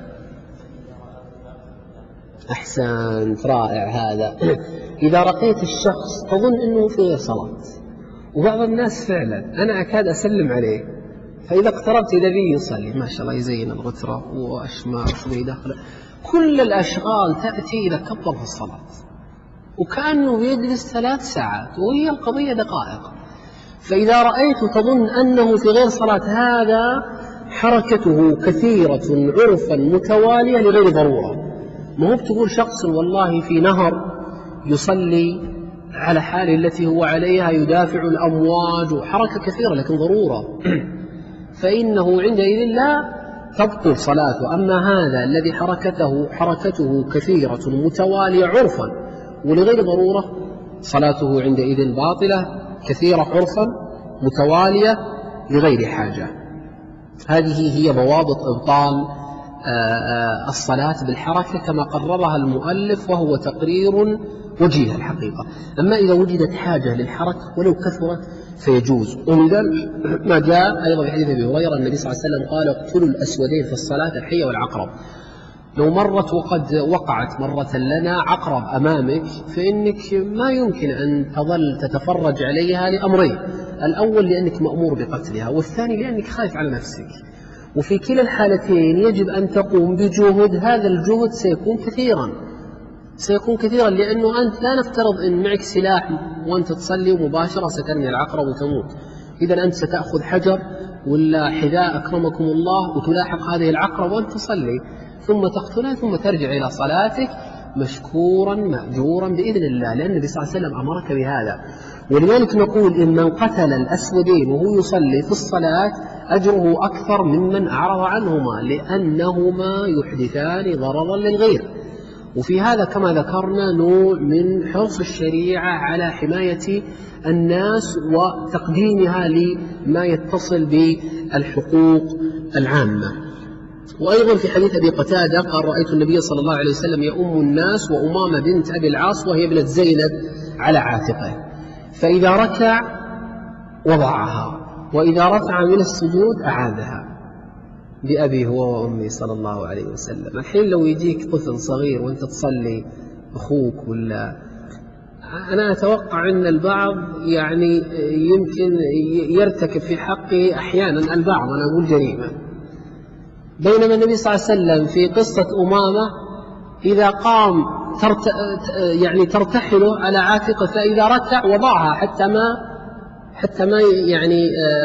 أحسن، رائع هذا. إذا رقيت الشخص تظن أنه في غير صلاة، وبعض الناس فعلا أنا أكاد أسلم عليه، فإذا اقتربت إذا بي يصلي ما شاء الله يزين الغترة وأشمار وشوي داخل، كل الأشغال تأتي إذا كبر في الصلاة وكأنه يجلس ثلاث ساعات وهي القضية دقائق. فإذا رأيت تظن أنه في غير صلاة، هذا حركته كثيرة عرفا متوالية لغير ضرورة. ما هو بتقول شخص والله في نهر يصلي على حاله التي هو عليها يدافع الأمواج وحركة كثيرة لكن ضرورة، فإنه عندئذ لا تبطل صلاته. أما هذا الذي حركته حركته كثيرة متوالية عرفا ولغير ضرورة، صلاته عندئذ باطلة، كثيرة عرفا متوالية لغير حاجة. هذه هي ضوابط إبطال الصلاة بالحركة كما قررها المؤلف، وهو تقرير وجيه الحقيقة. أما إذا وجدت حاجة للحركة ولو كثرت فيجوز. ولذلك ما جاء أيضا في حديث أبي هريرة النبي صلى الله عليه وسلم قال اقتلوا الأسودين في الصلاة، الحية والعقرب. لو مرت وقد وقعت مرة لنا عقرب أمامك فإنك ما يمكن أن تظل تتفرج عليها لأمرين: الأول لأنك مأمور بقتلها، والثاني لأنك خايف على نفسك. وفي كلا الحالتين يجب أن تقوم بجهد، هذا الجهد سيكون كثيرا سيكون كثيرا لأنه أنت لا نفترض أن معك سلاح وأنت تصلي ومباشرة سترمي العقرب وتموت، إذا أنت ستأخذ حجر ولا حذاء أكرمكم الله وتلاحق هذه العقرب وأنت تصلي، ثم تقتلها ثم ترجع إلى صلاتك مشكورا مأجورا بإذن الله، لأن النبي صلى الله عليه وسلم أمرك بهذا. ولذلك نقول إن من قتل الأسودين وهو يصلي في الصلاة أجره أكثر ممن أعرض عنهما، لأنهما يحدثان ضررا للغير. وفي هذا كما ذكرنا نوع من حرص الشريعة على حماية الناس وتقديمها لما يتصل بالحقوق العامة. وأيضا في حديث أبي قتادة قال رأيت النبي صلى الله عليه وسلم يؤم الناس وأمامة بنت أبي العاص وهي ابنة زينب على عاتقه، فإذا ركع وضعها وإذا رفع من السجود أعادها، بأبي هو وأمي صلى الله عليه وسلم. الحين لو يجيك طفل صغير وأنت تصلي أخوك ولا، أنا أتوقع أن البعض يعني يمكن يرتكب في حقه أحيانا البعض، أنا أقول جريمة، بينما النبي صلى الله عليه وسلم في قصة أمامة إذا قام ترت... يعني ترتحله على عاتقه، فإذا ركع وضعها حتى ما حتى ما يعني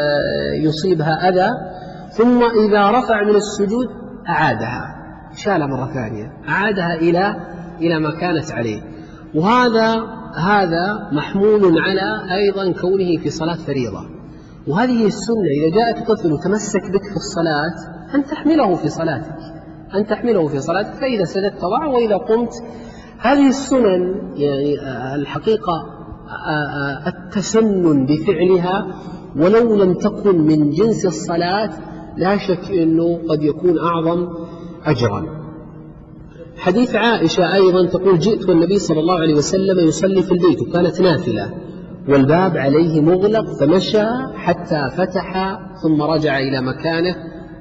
يصيبها أذى، ثم إذا رفع من السجود أعادها، شالها مرة ثانية أعادها إلى إلى ما كانت عليه. وهذا هذا محمول على أيضا كونه في صلاة فريضة، وهذه السنة. إذا جاءك طفل وتمسك بك في الصلاة أن تحمله في صلاتك أن تحمله في صلاتك فإذا سجدت ضع وإذا قمت. هذه السنن يعني الحقيقة التسنن بفعلها ولو لم تكن من جنس الصلاة لا شك أنه قد يكون أعظم أجرا. حديث عائشة أيضا تقول جئت والنبي صلى الله عليه وسلم يصلي في البيت وكانت نافلة والباب عليه مغلق فمشى حتى فتح ثم رجع إلى مكانه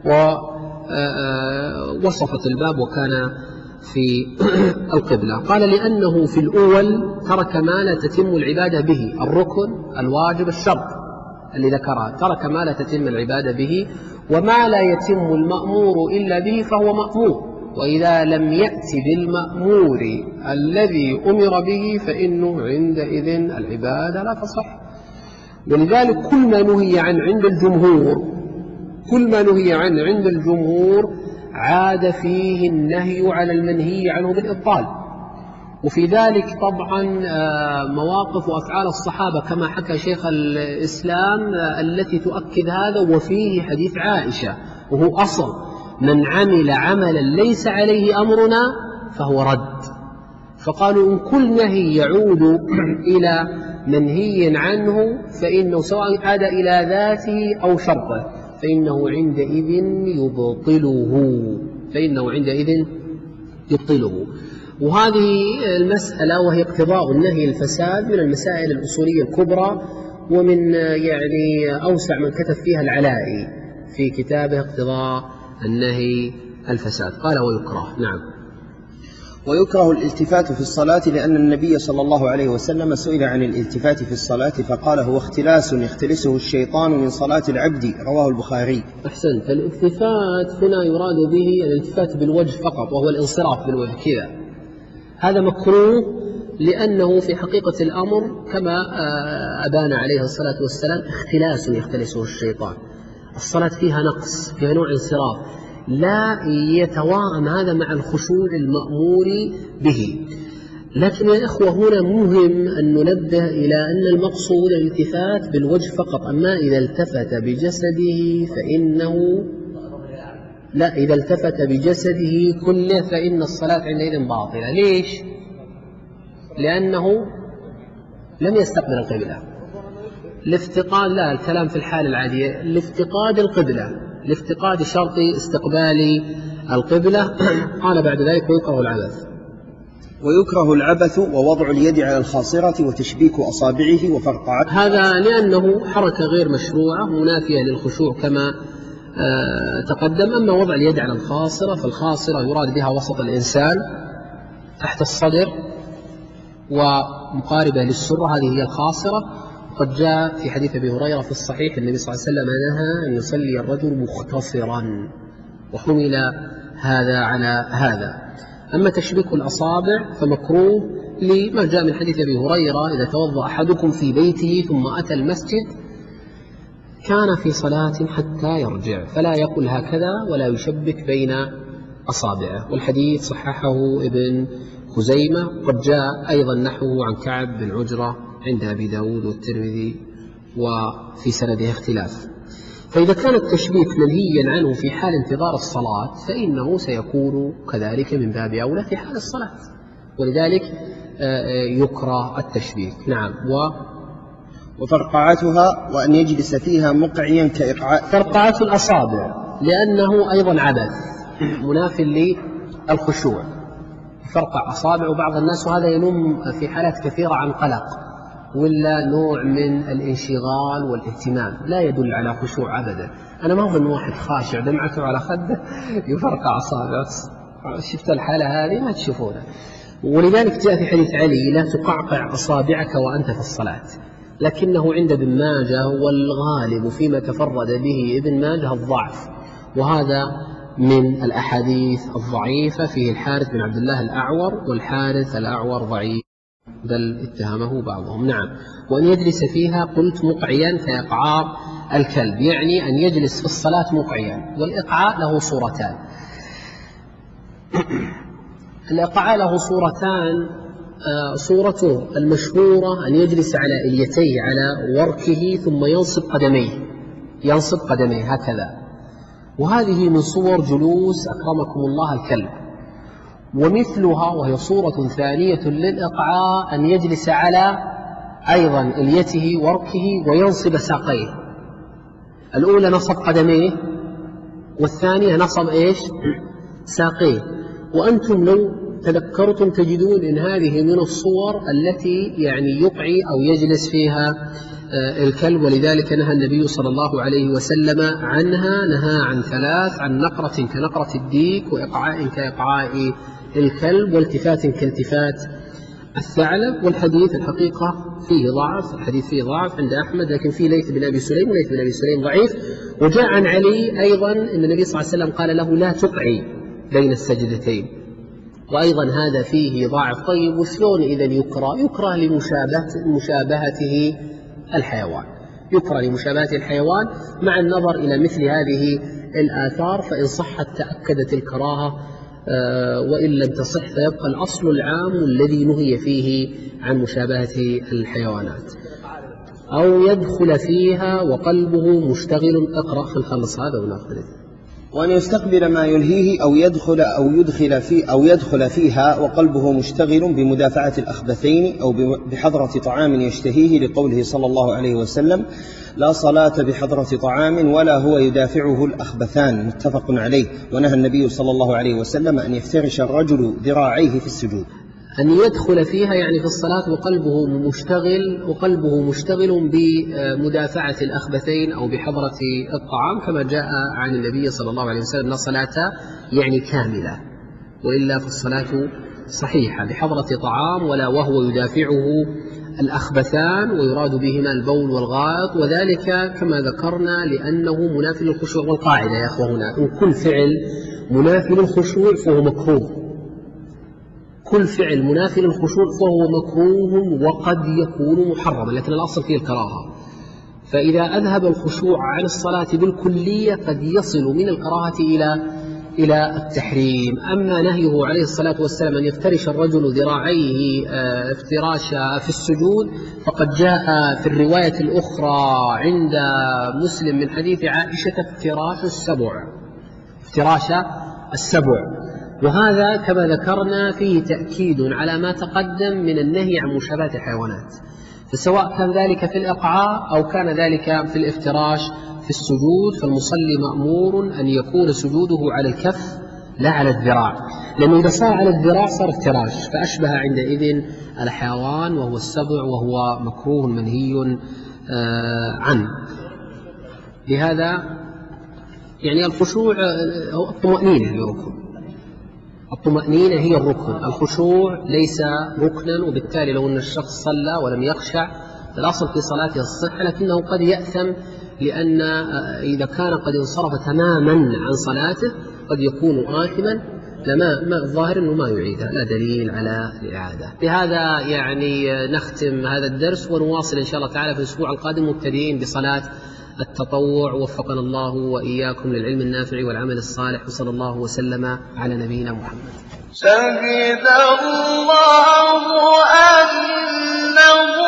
ووصفت الباب وكان في القبلة. قال لأنه في الأول ترك ما لا تتم العبادة به، الركن الواجب الشرط اللي ذكرها، ترك ما لا تتم العبادة به، وما لا يتم المأمور إلا به فهو مأمور، وإذا لم يأتي بالمأمور الذي أمر به فإنه عندئذ العبادة لا تصح. ولذلك كل ما نهي عن عند الجمهور كل ما نهي عن عند الجمهور عاد فيه النهي على المنهي عنه بالإبطال. وفي ذلك طبعا مواقف وأفعال الصحابة كما حكى شيخ الإسلام التي تؤكد هذا، وفيه حديث عائشة وهو أصل: من عمل عملا ليس عليه أمرنا فهو رد. فقالوا إن كل نهي يعود إلى منهي عنه فإنه سواء عاد إلى ذاته أو شرطه فإنه عندئذ يبطله فإنه عندئذ يبطله. وهذه المسألة وهي اقتضاء النهي الفساد من المسائل الأصولية الكبرى، ومن يعني أوسع من كتب فيها العلائي في كتابه اقتضاء النهي الفساد. قال ويكره. نعم. ويكره الالتفات في الصلاة لأن النبي صلى الله عليه وسلم سئل عن الالتفات في الصلاة فقال هو اختلاس يختلسه الشيطان من صلاة العبد، رواه البخاري. أحسنت. الالتفات هنا يراد به الالتفات بالوجه فقط، وهو الانصراف بالوجه كذا، هذا مكروه لأنه في حقيقة الأمر كما أبان عليه الصلاة والسلام اختلاس يختلسه الشيطان. الصلاة فيها نقص، فيها نوع انصراف لا يتوائم هذا مع الخشوع المأمور به. لكن يا إخوة هنا مهم أن ننبه إلى أن المقصود الالتفات بالوجه فقط، أما إذا التفت بجسده فإنه لا إذا التفت بجسده كله فإن الصلاة عندئذ باطلة. ليش؟ لأنه لم يستقبل القبلة. لافتقاد لا الكلام في الحال العادية لافتقاد القبلة، لافتقاد شرط استقبال القبلة. قال بعد ذلك ويكره العبث. ويكره العبث ووضع اليد على الخاصرة وتشبيك أصابعه وفرقعته، هذا لأنه حركة غير مشروعة منافية للخشوع كما آه تقدم. أما وضع اليد على الخاصرة فالخاصرة يراد بها وسط الإنسان تحت الصدر ومقاربة للسرة، هذه هي الخاصرة. قد جاء في حديث أبي هريرة في الصحيح النبي صلى الله عليه وسلم نهى أن يصلي الرجل مختصرا، وحمل هذا على هذا. أما تشبيك الأصابع فمكروه لما جاء من حديث أبي هريرة إذا توضأ أحدكم في بيته ثم أتى المسجد كان في صلاة حتى يرجع فلا يقل هكذا ولا يشبك بين أصابعه. والحديث صححه ابن خزيمة. قد جاء أيضا نحوه عن كعب بن عجرة عند أبي داود والترمذي وفي سنده اختلاف. فإذا كان التشبيك منهيا عنه في حال انتظار الصلاة فإنه سيكون كذلك من باب أولى في حال الصلاة، ولذلك يكره التشبيك. نعم. و وفرقعتها وأن يجلس فيها مقعيا كإقعاء فرقعة الأصابع لأنه أيضا عبث مناف للخشوع، فرقع أصابع. وبعض الناس وهذا ينم في حالات كثيرة عن قلق ولا نوع من الانشغال والاهتمام، لا يدل على خشوع أبدا. أنا ما أظن واحد خاشع دمعته على خده يفرقع أصابعه، شفت الحالة هذه ما تشوفونها. ولذلك جاء في حديث علي لا تقعقع أصابعك وأنت في الصلاة، لكنه عند ابن ماجه والغالب فيما تفرد به ابن ماجه الضعف، وهذا من الأحاديث الضعيفة. فيه الحارث بن عبد الله الأعور، والحارث الأعور ضعيف بل اتهمه بعضهم. نعم. وأن يجلس فيها قلت مقعيا كإقعاء الكلب، يعني أن يجلس في الصلاة مقعيا. والإقعاء له صورتان. الإقعاء له صورتان، صورته المشهورة أن يجلس على إليتيه على وركه ثم ينصب قدميه ينصب قدميه هكذا، وهذه من صور جلوس أكرمكم الله الكلب. ومثلها وهي صورة ثانية للإقعاء أن يجلس على أيضا إليته وركه وينصب ساقيه الأولى نصب قدميه، والثانية نصب إيش؟ ساقيه. وأنتم لو تذكرتم تجدون أن هذه من الصور التي يعني يقعي أو يجلس فيها الكلب، ولذلك نهى النبي صلى الله عليه وسلم عنها. نهى عن ثلاث: عن نقرة كنقرة الديك، وإقعاء كإقعاء الكلب، والتفات كالتفات الثعلب. والحديث الحقيقة فيه ضعف، الحديث فيه ضعف عند أحمد، لكن فيه ليث بن أبي سليم، وليث بن أبي سليم ضعيف. وجاء عن علي أيضا أن النبي صلى الله عليه وسلم قال له: لا تقعي بين السجدتين، وأيضا هذا فيه ضعف. طيب وشلون إذن يكره؟ يكره لمشابهته الحيوان، يكره لمشابهة الحيوان مع النظر إلى مثل هذه الآثار، فإن صحت تأكدت الكراهة، وإن لم تصح فيبقى الأصل العام الذي نهي فيه عن مشابهة الحيوانات. أو يدخل فيها وقلبه مشتغل. اقرأ في الخلص هذا ونأخذ. وأن يستقبل ما يلهيه أو يدخل أو يدخل في أو يدخل فيها وقلبه مشتغل بمدافعة الأخبثين أو بحضرة طعام يشتهيه، لقوله صلى الله عليه وسلم: لا صلاة بحضرة طعام ولا هو يدافعه الأخبثان، متفق عليه. ونهى النبي صلى الله عليه وسلم أن يفترش الرجل ذراعيه في السجود. أن يدخل فيها يعني في الصلاة وقلبه مشتغل، وقلبه مشتغل بمدافعة الأخبثين أو بحضرة الطعام، كما جاء عن النبي صلى الله عليه وسلم: لا صلاة يعني كاملة، وإلا فالصلاة صحيحة بحضرة طعام ولا وهو يدافعه الأخبثان، ويراد بهما البول والغائط، وذلك كما ذكرنا لأنه منافي للخشوع. والقاعدة يا أخوة هنا: إن كل فعل منافي للخشوع فهو مكروه، كل فعل منافي للخشوع فهو مكروه وقد يكون محرما، لكن الأصل فيه الكراهة. فإذا أذهب الخشوع عن الصلاة بالكلية قد يصل من الكراهة إلى إلى التحريم. أما نهيه عليه الصلاة والسلام أن يفترش الرجل ذراعيه افتراشا في السجود، فقد جاء في الرواية الأخرى عند مسلم من حديث عائشة: افتراش السبع، افتراش السبع. وهذا كما ذكرنا فيه تأكيد على ما تقدم من النهي عن مشابهة الحيوانات، فسواء كان ذلك في الإقعاء أو كان ذلك في الافتراش في السجود، فالمصلي مأمور أن يكون سجوده على الكف لا على الذراع، لأنه إذا صار على الذراع صار افتراش، فأشبه عندئذ الحيوان وهو السبع، وهو مكروه منهي عنه. لهذا يعني الخشوع أو الطمأنينة هي ركن، الطمأنينة هي الركن، الخشوع ليس ركنا، وبالتالي لو أن الشخص صلى ولم يخشع الأصل في صلاته الصحة، لكنه قد يأثم، لأن إذا كان قد انصرف تماما عن صلاته قد يكون آثما. لما ما الظاهر أنه ما يعيدها، لا دليل على الإعادة. بهذا يعني نختم هذا الدرس، ونواصل إن شاء الله تعالى في الأسبوع القادم مبتدئين بصلاة التطوع. وفقنا الله وإياكم للعلم النافع والعمل الصالح، وصلى الله وسلم على نبينا محمد. شهد الله أنه